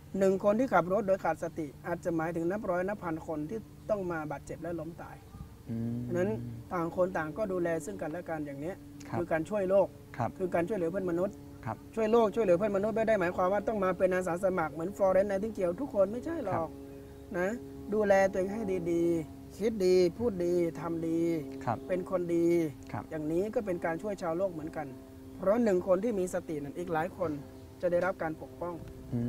[SPEAKER 3] 1คนที่ขับรถโดยขาดสติอาจจะหมายถึงนับร้อยนับพันคนที่ต้องมาบาดเจ็บและล้มตายฉะนั้นต่างคนต่างก็ดูแลซึ่งกันและกันอย่างนี้คือการช่วยโลกคือการช่วยเหลือเพื่อนมนุษย์ช่วยโลกช่วยเหลือเพื่อนมนุษย์ไม่ได้หมายความว่าต้องมาเป็นอาสาสมัครเหมือนฟลอเรนซ์ไนติงเจลทุกคนไม่ใช่หรอกนะดูแลตัวเองให้ดีๆคิดดีพูดดีทำดีเป็นคนดีอย่างนี้ก็เป็นการช่วยชาวโลกเหมือนกันเพราะ1คนที่มีสตินั้นอีกหลายคนจะได้รับการปกป้อง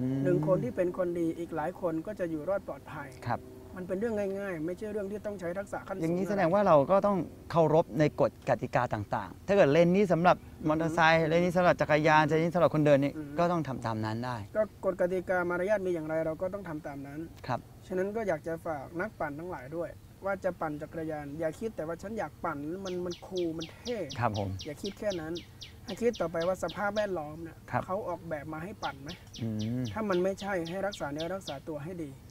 [SPEAKER 3] 1คนที่เป็นคนดีอีกหลายคนก็จะอยู่รอดปลอดภัยมันเป็นเรื่องง่ายๆไม่ใช่เรื่องที่ต้องใช้ทักษะขั้นสูง
[SPEAKER 2] อย่างนี้แสดงว่าเราก็ต้องเคารพในกฎกติกาต่างๆถ้าเกิดเลนนี้สำหรับมอเตอร์ไซค์เลนนี้สำหรับจักรยานเลนนี้สำหรับคนเดินนี่ก็ต้องทำตามนั้นได้
[SPEAKER 3] ก็กฎกติกามารยาทมีอย่างไรเราก็ต้องทำตามนั้น
[SPEAKER 2] ครับ
[SPEAKER 3] ฉะนั้นก็อยากจะฝากนักปั่นทั้งหลายด้วยว่าจะปั่นจักรยานอย่าคิดแต่ว่าฉันอยากปั่นมันคูลมันเท่
[SPEAKER 2] ครับผม
[SPEAKER 3] อย่าคิดแค่นั้นให้คิดต่อไปว่าสภาพแวดล้อมเนี่ยเขาออกแบบมาให้ปั่นไหมถ้ามันไม่ใช่ให้รักษาเนื้อรักษาตัวให้ดี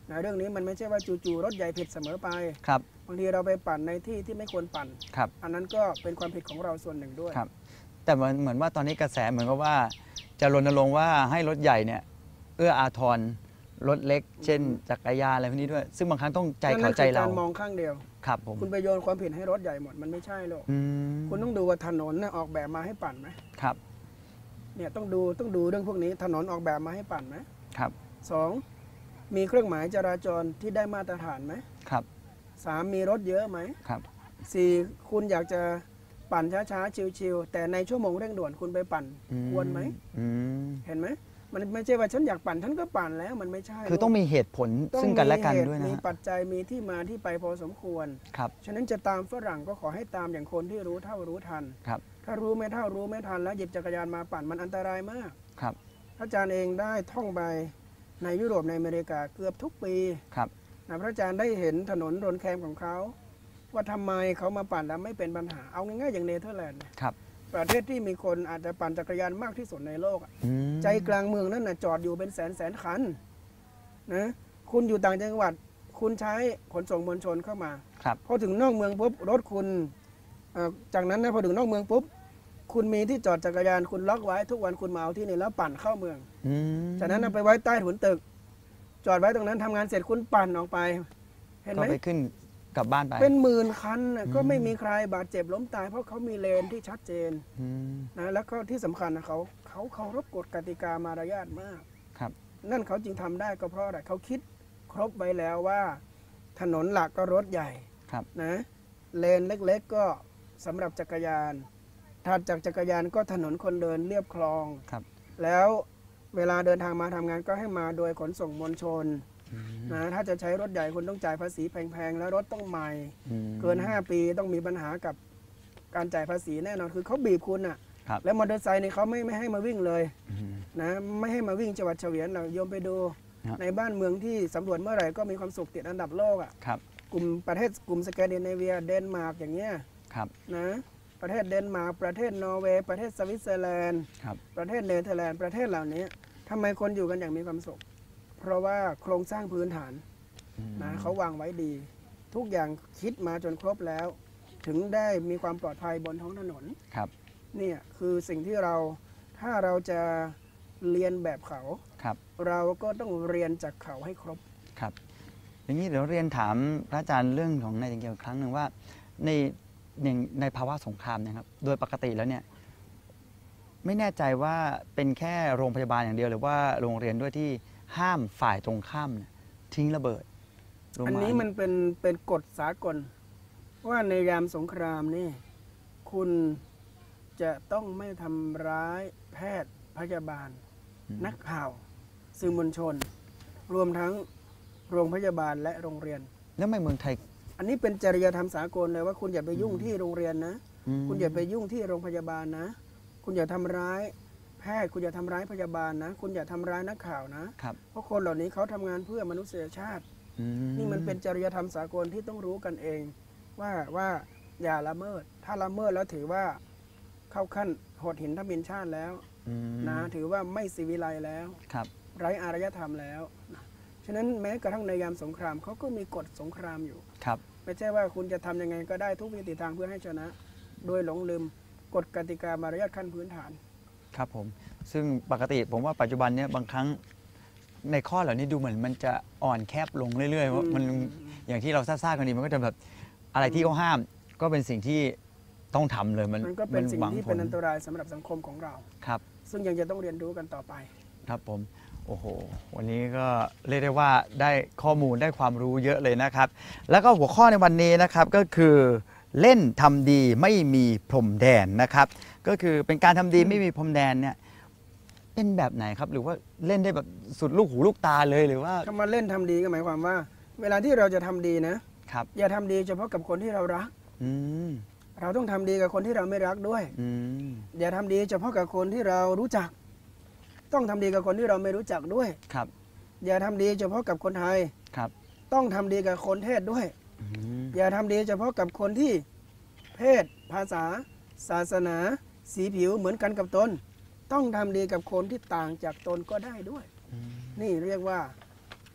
[SPEAKER 3] นะเรื่องนี้มันไม่ใช่ว่าจู่ๆรถใหญ่ผิดเสมอไป
[SPEAKER 2] ครับ
[SPEAKER 3] บางทีเราไปปั่นในที่ที่ไม่ควรปั่น
[SPEAKER 2] ครับ
[SPEAKER 3] อันนั้นก็เป็นความผิดของเราส่วนหนึ่งด้วย
[SPEAKER 2] ครับ แต่เหมือนว่าตอนนี้กระแสเหมือนกับว่าจะรณรงค์ว่าให้รถใหญ่เนี่ยเอื้ออาทรรถเล็ก เช่นจักรยานอะไรพวกนี้ด้วย ซึ่งบางครั้งต้องใจเขาใจเรา
[SPEAKER 3] การมองข้างเดียว
[SPEAKER 2] ครับผม
[SPEAKER 3] คุณไปโยนความผิดให้รถใหญ่หมดมันไม่ใช่หรอก
[SPEAKER 2] อืม
[SPEAKER 3] คุณต้องดูว่าถนนน่ะออกแบบมาให้ปั่นไหม
[SPEAKER 2] ครับ
[SPEAKER 3] เนี่ยต้องดูเรื่องพวกนี้ถนนออกแบบมาให้ปั่นไหม
[SPEAKER 2] ครับ
[SPEAKER 3] สองมีเครื่องหมายจราจรที่ได้มาตรฐานไหม
[SPEAKER 2] ครับ
[SPEAKER 3] สามมีรถเยอะไหม
[SPEAKER 2] ครับ
[SPEAKER 3] สี่คุณอยากจะปั่นช้าๆชิวๆแต่ในชั่วโมงเร่งด่วนคุณไปปั่นควรไหม
[SPEAKER 2] อืม
[SPEAKER 3] เห็นไหมมันไม่ใช่ว่าฉันอยากปั่นฉันก็ปั่นแล้วมันไม่ใช่
[SPEAKER 2] คือต้องมีเหตุผล
[SPEAKER 3] ต้อง
[SPEAKER 2] ซึ่งกันและกัน
[SPEAKER 3] มีเหตุ
[SPEAKER 2] ด้วยนะ
[SPEAKER 3] มี
[SPEAKER 2] ฮะ
[SPEAKER 3] ปัจจัยมีที่มาที่ไปพอสมควร
[SPEAKER 2] ครับ
[SPEAKER 3] ฉะนั้นจะตามฝรั่งก็ขอให้ตามอย่างคนที่รู้เท่ารู้ทัน
[SPEAKER 2] ครับ
[SPEAKER 3] ถ้ารู้ไม่เท่ารู้ไม่ทันแล้วหยิบจักรยานมาปั่นมันอันตรายมาก
[SPEAKER 2] ครับ
[SPEAKER 3] พระอาจารย์เองได้ท่องไปในยุโรปในอเมริกาเกือบทุกปี
[SPEAKER 2] ครับ
[SPEAKER 3] นะพระอาจารย์ได้เห็นถนนรนแคมของเขาว่าทำไมเขามาปั่นแล้วไม่เป็นปัญหาเอาง่ายๆอย่างเนเธอร์แลนด์
[SPEAKER 2] ครับ
[SPEAKER 3] ประเทศที่มีคนอาจจะปั่นจักรยานมากที่สุดในโลกอะ
[SPEAKER 2] อืม
[SPEAKER 3] ใจกลางเมืองนั่นนะจอดอยู่เป็นแสนคันนะคุณอยู่ต่างจังหวัด คุณใช้ขนส่งมวลชนเข้ามา
[SPEAKER 2] ครับ
[SPEAKER 3] พอถึงนอกเมืองปุ๊บรถคุณจากนั้นนะพอถึงนอกเมืองปุ๊บคุณมีที่จอดจักรยานคุณล็อกไว้ทุกวันคุณมาเอาที่นี่แล้วปั่นเข้าเมือง
[SPEAKER 2] อืม
[SPEAKER 3] จากนั้นเอาไปไว้ใต้ถุนตึก จอดไว้ตรงนั้นทำงานเสร็จคุณปั่นออกไป เห็น
[SPEAKER 2] ก็
[SPEAKER 3] ไหม
[SPEAKER 2] ไปขึ้นกลับบ้านไป
[SPEAKER 3] เป็นหมื่นคันน่ะก็ไม่มีใครบาดเจ็บล้มตาย เพราะเขามีเลนที่ชัดเจน
[SPEAKER 2] อืม
[SPEAKER 3] นะแล้วก็ที่สำคัญนะเขาเคารพกฎกติกามารยาทมาก
[SPEAKER 2] ครับ
[SPEAKER 3] นั่นเขาจึงทำได้ก็เพราะอะไรเขาคิดครบไว้แล้วว่า ถนนหลักก็รถใหญ่
[SPEAKER 2] ครับ
[SPEAKER 3] นะเลนเล็กๆก็สำหรับจักรยานถัดจากจักรยานก็ถนนคนเดินเรียบคลอง
[SPEAKER 2] ครับ
[SPEAKER 3] แล้วเวลาเดินทางมาทำงานก็ให้มาโดยขนส่งมวลชน
[SPEAKER 2] อืม
[SPEAKER 3] นะถ้าจะใช้รถใหญ่คุณต้องจ่ายภาษีแพงๆ แล้วรถต้องใหม่
[SPEAKER 2] อืม
[SPEAKER 3] เกิน 5 ปีต้องมีปัญหากับการจ่ายภาษีแน่นอนคือเขาบีบคุณอ่ะ
[SPEAKER 2] ครับ
[SPEAKER 3] แล้วมอเตอร์ไซค์เนี่ยเขาไม่ให้มาวิ่งเลย
[SPEAKER 2] อืม
[SPEAKER 3] นะไม่ให้มาวิ่งจังหวัดเฉวียนเราโยมไปดู
[SPEAKER 2] ครับ
[SPEAKER 3] ในบ้านเมืองที่สำรวจเมื่อไหร่ก็มีความสุขติดอันดับโลกอ่ะ
[SPEAKER 2] ครับ
[SPEAKER 3] กลุ่มประเทศกลุ่มสแกนดิเนเวียเดนมาร์กอย่างเงี้ย
[SPEAKER 2] ครับ
[SPEAKER 3] นะประเทศเดนมาร์กประเทศนอร์เวย์ประเทศสวิตเซอร์แลนด์
[SPEAKER 2] ครับ
[SPEAKER 3] ประเทศเนเธอร์แลนด์ประเทศเหล่านี้ทำไมคนอยู่กันอย่างมีความสุข เพราะว่าโครงสร้างพื้นฐาน
[SPEAKER 2] อืม
[SPEAKER 3] นะเขาวางไว้ดี ทุกอย่างคิดมาจนครบแล้ว ถึงได้มีความปลอดภัยบนท้องถนน
[SPEAKER 2] ครับ
[SPEAKER 3] เนี่ยคือสิ่งที่เราถ้าเราจะเรียนแบบเขา
[SPEAKER 2] ครับ
[SPEAKER 3] เราก็ต้องเรียนจากเขาให้ครบ
[SPEAKER 2] ครับ อย่างนี้เดี๋ยวเรียนถามพระอาจารย์เรื่องของนายติงเกียวอีกครั้งหนึ่งว่าในภาวะสงครามเนะครับ โดยปกติแล้วเนี่ย ไม่แน่ใจว่าเป็นแค่โรงพยาบาลอย่างเดียวหรือว่าโรงเรียนด้วยที่ห้ามฝ่ายตรงข้ามเนี่ยทิ้งระเบิดลง
[SPEAKER 3] อัน
[SPEAKER 2] มา
[SPEAKER 3] นี้มันเป็นกฎสากล ว่าในยามสงครามนี่คุณจะต้องไม่ทำร้ายแพทย์พยาบาล นักข่าวสื่อมวลชน รวมทั้งโรงพยาบาลและโรงเรียน
[SPEAKER 2] แล้วไม่เมืองไทย
[SPEAKER 3] อันนี้เป็นจริยธรรมสากลเลยว่าคุณอย่าไปยุ่งที่โรงเรียนนะ คุณอย่าไปยุ่งที่โรงพยาบาลนะ คุณอย่าทำร้ายแพทย์คุณอย่าทำร้ายพยาบาลนะ คุณอย่าทำร้ายนักข่าวนะ
[SPEAKER 2] ครับ
[SPEAKER 3] เพราะคนเหล่านี้เขาทำงานเพื่อมนุษยชาติ นี่มันเป็นจริยธรรมสากลที่ต้องรู้กันเอง ว่าอย่าละเมิด ถ้าละเมิดแล้วถือว่าเข้าขั้นโหดหินทมินชาติแล้ว นะถือว่าไม่ศิวิไลแล้ว
[SPEAKER 2] ครับ
[SPEAKER 3] ไร้อารยธรรมแล้วนะฉะนั้นแม้กระทั่งในยามสงครามเขาก็มีกฎสงครามอยู่
[SPEAKER 2] ครับ
[SPEAKER 3] ไม่ใช่ว่าคุณจะทำยังไงก็ได้ทุกวิถีทางเพื่อให้ชนะ โดยหลงลืมกฎกติกามารยาทขั้นพื้นฐาน
[SPEAKER 2] ครับผม ซึ่งปกติผมว่าปัจจุบันเนี้ยบางครั้งในข้อเหล่านี้ดูเหมือนมันจะอ่อนแคบลงเรื่อยๆว่ามันอย่างที่เราทราบๆกันดีมันก็จะแบบอะไรที่เขาห้ามก็เป็นสิ่งที่ต้องทำเลยมัน
[SPEAKER 3] มันก็เป็นสิ่ง
[SPEAKER 2] หวั
[SPEAKER 3] ที่
[SPEAKER 2] ผ
[SPEAKER 3] เป็น
[SPEAKER 2] ล
[SPEAKER 3] อันตรายสำหรับสังคมของเรา
[SPEAKER 2] ครับ
[SPEAKER 3] ซึ่งยังจะต้องเรียนรู้กันต่อไป
[SPEAKER 2] ครับผม โอ้โห วันนี้ก็เรียกได้ว่าได้ข้อมูลได้ความรู้เยอะเลยนะครับ แล้วก็หัวข้อในวันนี้นะครับก็คือเล่นทำดีไม่มีพรมแดนนะครับ ก็คือเป็นการทำดีไม่มีพรมแดนเนี่ยเป็นแบบไหนครับ หรือว่าเล่นได้แบบสุดลูกหูลูกตาเลยหรือว่า
[SPEAKER 3] คำว่าเล่นทำดีก็หมายความว่า เวลาที่เราจะทำดีนะ
[SPEAKER 2] ครับ
[SPEAKER 3] อย่าทำดีเฉพาะกับคนที่เรารัก
[SPEAKER 2] อืม
[SPEAKER 3] เราต้องทำดีกับคนที่เราไม่รักด้วย
[SPEAKER 2] อืม
[SPEAKER 3] อย่าทำดีเฉพาะกับคนที่เรารู้จัก ต้องทำดีกับคนที่เราไม่รู้จักด้วย
[SPEAKER 2] ครับ
[SPEAKER 3] อย่าทำดีเฉพาะกับคนไทย
[SPEAKER 2] ครับ
[SPEAKER 3] ต้องทำดีกับคนเทศด้วย
[SPEAKER 2] อืม
[SPEAKER 3] อย่าทำดีเฉพาะกับคนที่เพศ ภาษา ศาสนา สีผิวเหมือนกันกับตน ต้องทำดีกับคนที่ต่างจากตนก็ได้ด้วย นี่เรียกว่า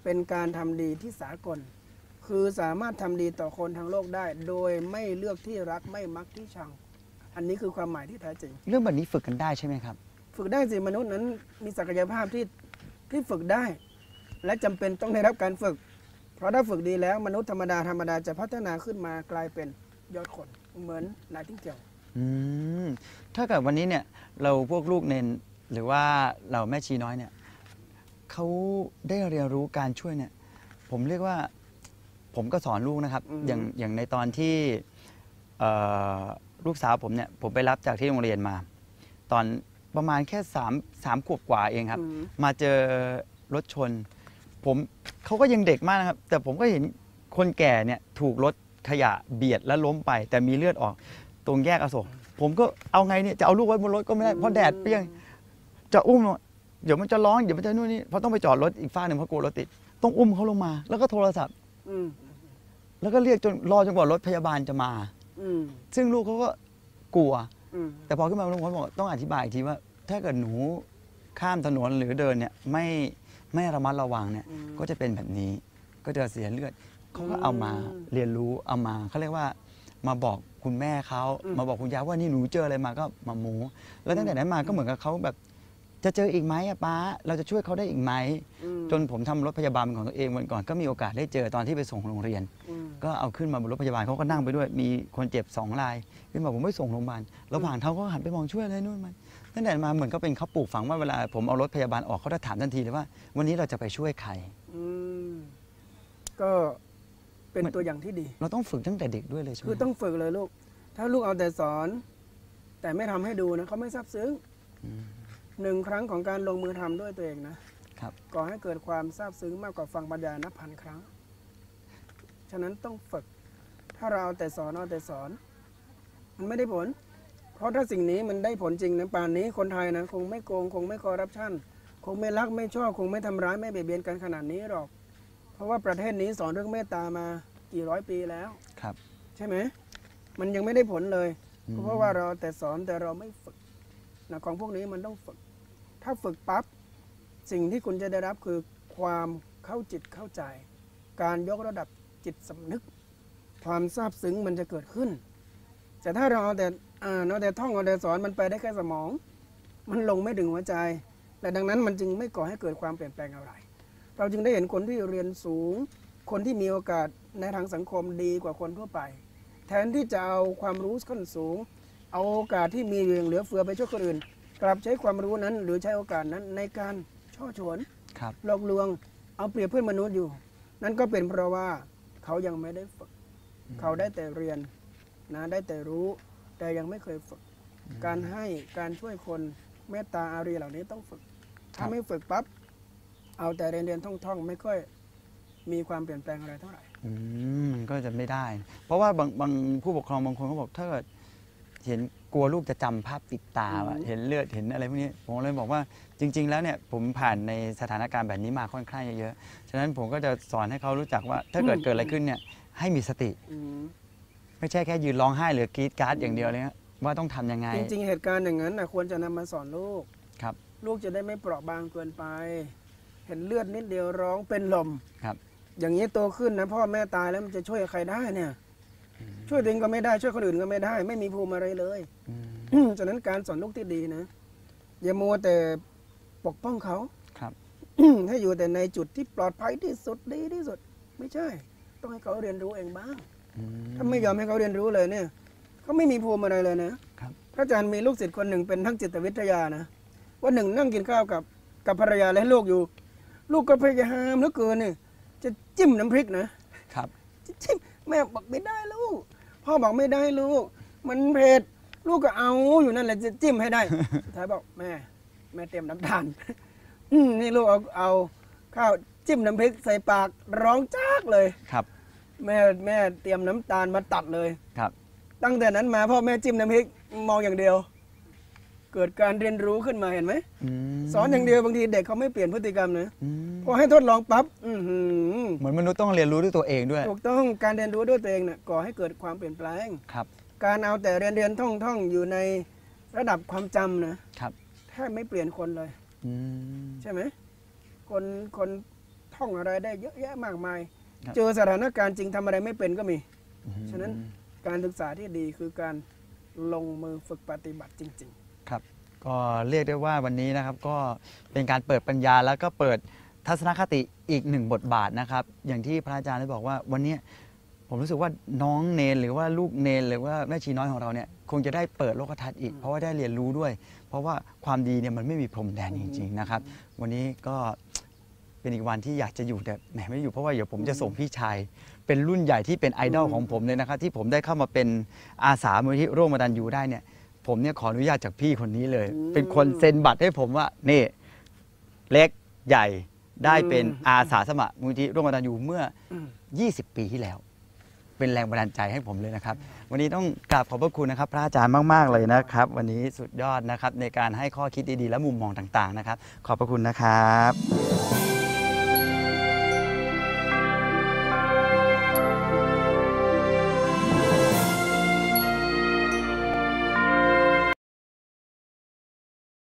[SPEAKER 3] เป็นการทำดีที่สากล คือสามารถทำดีต่อคนทั้งโลกได้ โดยไม่เลือกที่รักไม่มักที่ชัง อันนี้คือความหมายที่แท้จริง
[SPEAKER 2] เรื่องแบบนี้ฝึกกันได้ใช่ไหมครับ
[SPEAKER 3] ฝึกได้สิมนุษย์นั้นมีศักยภาพที่ฝึกได้ และจำเป็นต้องได้รับการฝึก เพราะถ้าฝึกดีแล้วมนุษย์ธรรมดาจะพัฒนาขึ้นมากลายเป็นยอดคนเหมือนนายทิ้งเจียว
[SPEAKER 2] ถ้าเกิดวันนี้เนี่ยเราพวกลูกเนนหรือว่าเราแม่ชีน้อยเนี่ยเขาได้เรียนรู้การช่วยเนี่ยผมเรียกว่าผมก็สอนลูกนะครับ อย่างในตอนที่ลูกสาวผมเนี่ยผมไปรับจากที่โรงเรียนมา ตอนประมาณแค่3 ขวบกว่าเองครับ มาเจอรถชนเขาก็ยังเด็กมากนะครับ แต่ผมก็เห็นคนแก่เนี่ยถูกรถขยะเบียดแล้วล้มไป แต่มีเลือดออกตรงแยกอโศกผมก็เอาไงเนี่ยจะเอาลูกไว้บนรถก็ไม่ได้เพราะแดดเปรี้ยงจะอุ้มเดี๋ยวมันจะร้องเดี๋ยวมันจะนู่นนี่เพราะต้องไปจอดรถอีกฝั่งหนึ่งเพราะกลัวรถติดต้องอุ้มเขาลงมา แล้วก็โทรศัพท์แล้วก็เรียกจนรอจนกว่ารถพยาบาลจะมาซึ่งลูกเขาก็กลัวแต่พอขึ้นมาลุงเขาบอกต้องอธิบายอีกทีว่า ถ้าเกิดหนูข้ามถนนหรือเดินเนี่ยไม่ระมัดระวังเนี่ยก็จะเป็นแบบนี้ก็จะเสียเลือดเขาก็เอามาเรียนรู้เอามาเขาเรียกว่ามาบอกคุณแม่เขามาบอกคุณยายว่านี่หนูเจออะไรมาก็มาหมูแล้วตั้งแต่นั้นมาก็เหมือนกับเขาแบบจะเจออีกไหมอะป้าเราจะช่วยเขาได้อีกไหมจนผมทำรถพยาบาลของตัวเองวันก่อนก็มีโอกาสได้เจอตอนที่ไปส่งโรงเรียนก็เอาขึ้นมาบนรถพยาบาลเขาก็นั่งไปด้วยมีคนเจ็บ2 รายขึ้นมาผมไม่ส่งโรงพยาบาลระหว่างทางเขาก็หันไปมองช่วยอะไรนู่นมันตั้งแต่มาเหมือนก็เป็นเขาปลูกฝังว่าเวลาผมเอารถพยาบาลออกเขาจะถามทันทีเลยว่าวันนี้เราจะไปช่วยใคร
[SPEAKER 3] ก็เป็นตัวอย่างที่ดี
[SPEAKER 2] เราต้องฝึกตั้งแต่เด็กด้วยเลยใช่ไหม
[SPEAKER 3] คือต้องฝึกเลยลูกถ้าลูกเอาแต่สอนแต่ไม่ทำให้ดูนะเขาไม่ซาบซึ้ง1 ครั้งของการลงมือทำด้วยตัวเองนะครับก่อให้เกิดความซาบซึ้งมากกว่าฟังบรรยายนับพันครั้งฉะนั้นต้องฝึกถ้าเราเอาแต่สอนมันไม่ได้ผลเพราะถ้าสิ่งนี้มันได้ผลจริงนะป่านนี้คนไทยนะคงไม่โกงคงไม่คอร์รัปชันคงไม่ลักไม่ชอบคงไม่ทำร้ายไม่เบียดเบียนกันขนาดนี้หรอกเพราะว่าประเทศนี้สอนเรื่องเมตตามากี่ร้อยปีแล้ว
[SPEAKER 2] ครับ
[SPEAKER 3] ใช่ไหมมันยังไม่ได้ผลเลยเพราะว่าเราแต่สอนแต่เราไม่ฝึกนะของพวกนี้มันต้องฝึกถ้าฝึกปั๊บสิ่งที่คุณจะได้รับคือความเข้าจิตเข้าใจการยกระดับจิตสำนึกความซาบซึ้งมันจะเกิดขึ้นแต่ถ้าเราเอาแต่เอาแต่ท่องเอาแต่สอนมันไปได้แค่สมองมันลงไม่ถึงหัวใจและดังนั้นมันจึงไม่ก่อให้เกิดความเปลี่ยนแปลงอะไรเราจึงได้เห็นคนที่เรียนสูงคนที่มีโอกาสในทางสังคมดีกว่าคนทั่วไปแทนที่จะเอาความรู้ขั้นสูงเอาโอกาสที่มีอยู่อย่างเหลือเฟือไปช่วยคนอื่นกลับใช้ความรู้นั้นหรือใช้โอกาสนั้นในการช่อฉนหลอกลวงเอาเปรียบเพื่อนมนุษย์อยู่นั่นก็เป็นเพราะว่าเขายังไม่ได้ฝึกเขาได้แต่เรียนนะได้แต่รู้แต่ยังไม่เคยฝึกการให้การช่วยคนเมตตาอารีเหล่านี้ต้องฝึกถ้าไม่ฝึกปั๊บเอาแต่เรียนท่องไม่ค่อยมีความเปลี่ยนแปลงอะไรเท่าไหร่
[SPEAKER 2] มันก็จะไม่ได้เพราะว่าบางผู้ปกครองบางคนเขาบอกถ้าเกิดเห็นกลัวลูกจะจำภาพติดตาเห็นเลือดเห็นอะไรพวกนี้ผมเลยบอกว่าจริงๆแล้วเนี่ยผมผ่านในสถานการณ์แบบนี้มาค่อนข้างเยอะๆฉะนั้นผมก็จะสอนให้เขารู้จักว่าถ้าเกิดอะไรขึ้นเนี่ยให้มีสติไม่ใช่แค่ยืนร้องไห้หรือกรีดการ์ดอย่างเดียวเลยว่าต้องทำยังไง
[SPEAKER 3] จริงๆเหตุการณ์อย่างนั้นควรจะนำมาสอนลูก
[SPEAKER 2] ครับ
[SPEAKER 3] ลูกจะได้ไม่เปราะบางเกินไปเห็นเลือดนิดเดียวร้องเป็นลม
[SPEAKER 2] ครับ
[SPEAKER 3] อย่างนี้โตขึ้นนะพ่อแม่ตายแล้วมันจะช่วยใครได้เนี่ยช่วยตัวเองก็ไม่ได้ช่วยคนอื่นก็ไม่ได้ไม่มีภูมิอะไรเลยฉะนั้นการสอนลูกที่ดีนะอย่ามัวแต่ปกป้องเขา
[SPEAKER 2] ครับ
[SPEAKER 3] ให้อยู่แต่ในจุดที่ปลอดภัยที่สุดดีที่สุดไม่ใช่ต้องให้เขาเรียนรู้เองบ้างถ้าไม่ยอมให้เขาเรียนรู้เลยเนี่ยเขาไม่มีภูมิอะไรเลยนะครับพระอาจารย์มีลูกศิษย์คนหนึ่งเป็นนักจิตวิทยานะวันหนึ่งนั่งกินข้าวกับภรรยาและลูกอยู่ลูกก็พยายามเหลือเกินเนี่ยจะจิ้มน้ำพริกนะครับจิ้มแม่บอกไม่ได้ลูกพ่อบอกไม่ได้ลูกมันเผ็ดลูกก็เอาอยู่นั่นแหละจะจิ้มให้ได้สุดท้ายบอกแม่เตรียมน้ำตาลนี่ลูกเอาข้าวจิ้มน้ำพริกใส่ปากร้องจากเลย
[SPEAKER 2] ครับ
[SPEAKER 3] แม่เตรียมน้ำตาลมาตัดเลย
[SPEAKER 2] ครับ
[SPEAKER 3] ตั้งแต่นั้นมาพ่อแม่จิ้มน้ำพริกมองอย่างเดียวเกิดการเรียนรู้ขึ้นมาเห็นไหมสอนอย่างเดียวบางทีเด็กเขาไม่เปลี่ยนพฤติกรรมนะพอให้ทดลองปั๊บ
[SPEAKER 2] เหมือนมนุษย์ต้องเรียนรู้ด้วยตัวเองด้วย
[SPEAKER 3] ถูกต้องการเรียนรู้ด้วยตัวเองเนี่ยก่อให้เกิดความเปลี่ยนแปลง
[SPEAKER 2] ครับ
[SPEAKER 3] การเอาแต่เรียนท่องอยู่ในระดับความจำนะครับแทบไม่เปลี่ยนคนเลยใช่ไหมคนท่ท่องอะไรได้เยอะแยะมากมาย
[SPEAKER 2] ครับ
[SPEAKER 3] เจอสถานการณ์จริงทำอะไรไม่เป็นก็มี
[SPEAKER 2] อืม
[SPEAKER 3] ฉะนั้นการศึกษาที่ดีคือการลงมือฝึกปฏิบัติจริง
[SPEAKER 2] ครับก็เรียกได้ว่าวันนี้นะครับก็เป็นการเปิดปัญญาแล้วก็เปิดทัศนคติอีกหนึ่งบทบาทนะครับอย่างที่พระอาจารย์ได้บอกว่าวันนี้ผมรู้สึกว่าน้องเนนหรือว่าลูกเนนหรือว่าแม่ชีน้อยของเราเนี่ยคงจะได้เปิดโลกทัศน์อีกเพราะว่าได้เรียนรู้ด้วย เพราะว่าความดีเนี่ยมันไม่มีพรมแดนจริงๆนะครับวันนี้ก็เป็นอีกวันที่อยากจะอยู่แต่แหมไม่ได้อยู่เพราะว่าเดี๋ยวผมจะส่งพี่ชายเป็นรุ่นใหญ่ที่เป็นไอดอลของผมเลยนะครับที่ผมได้เข้ามาเป็นอาสามูลที่ร่วมกตัญญูได้เนี่ยผมเนี่ยขออนุญาตจากพี่คนนี้เลย เป็นคนเซ็นบัตรให้ผมว่านี่เล็กใหญ่ได้เป็นอาสาสมัครมูลที่ร่วมกตัญญูเมื่อ 20 ปีที่แล้ว เป็นแรงบันดาลใจให้ผมเลยนะครับ วันนี้ต้องกราบขอบพระคุณนะครับ พระอาจารย์มากๆเลยนะครับ วันนี้สุดยอดนะครับในการให้ข้อคิดดีๆและมุมมองต่างๆนะครับ ขอบพระคุณนะครับ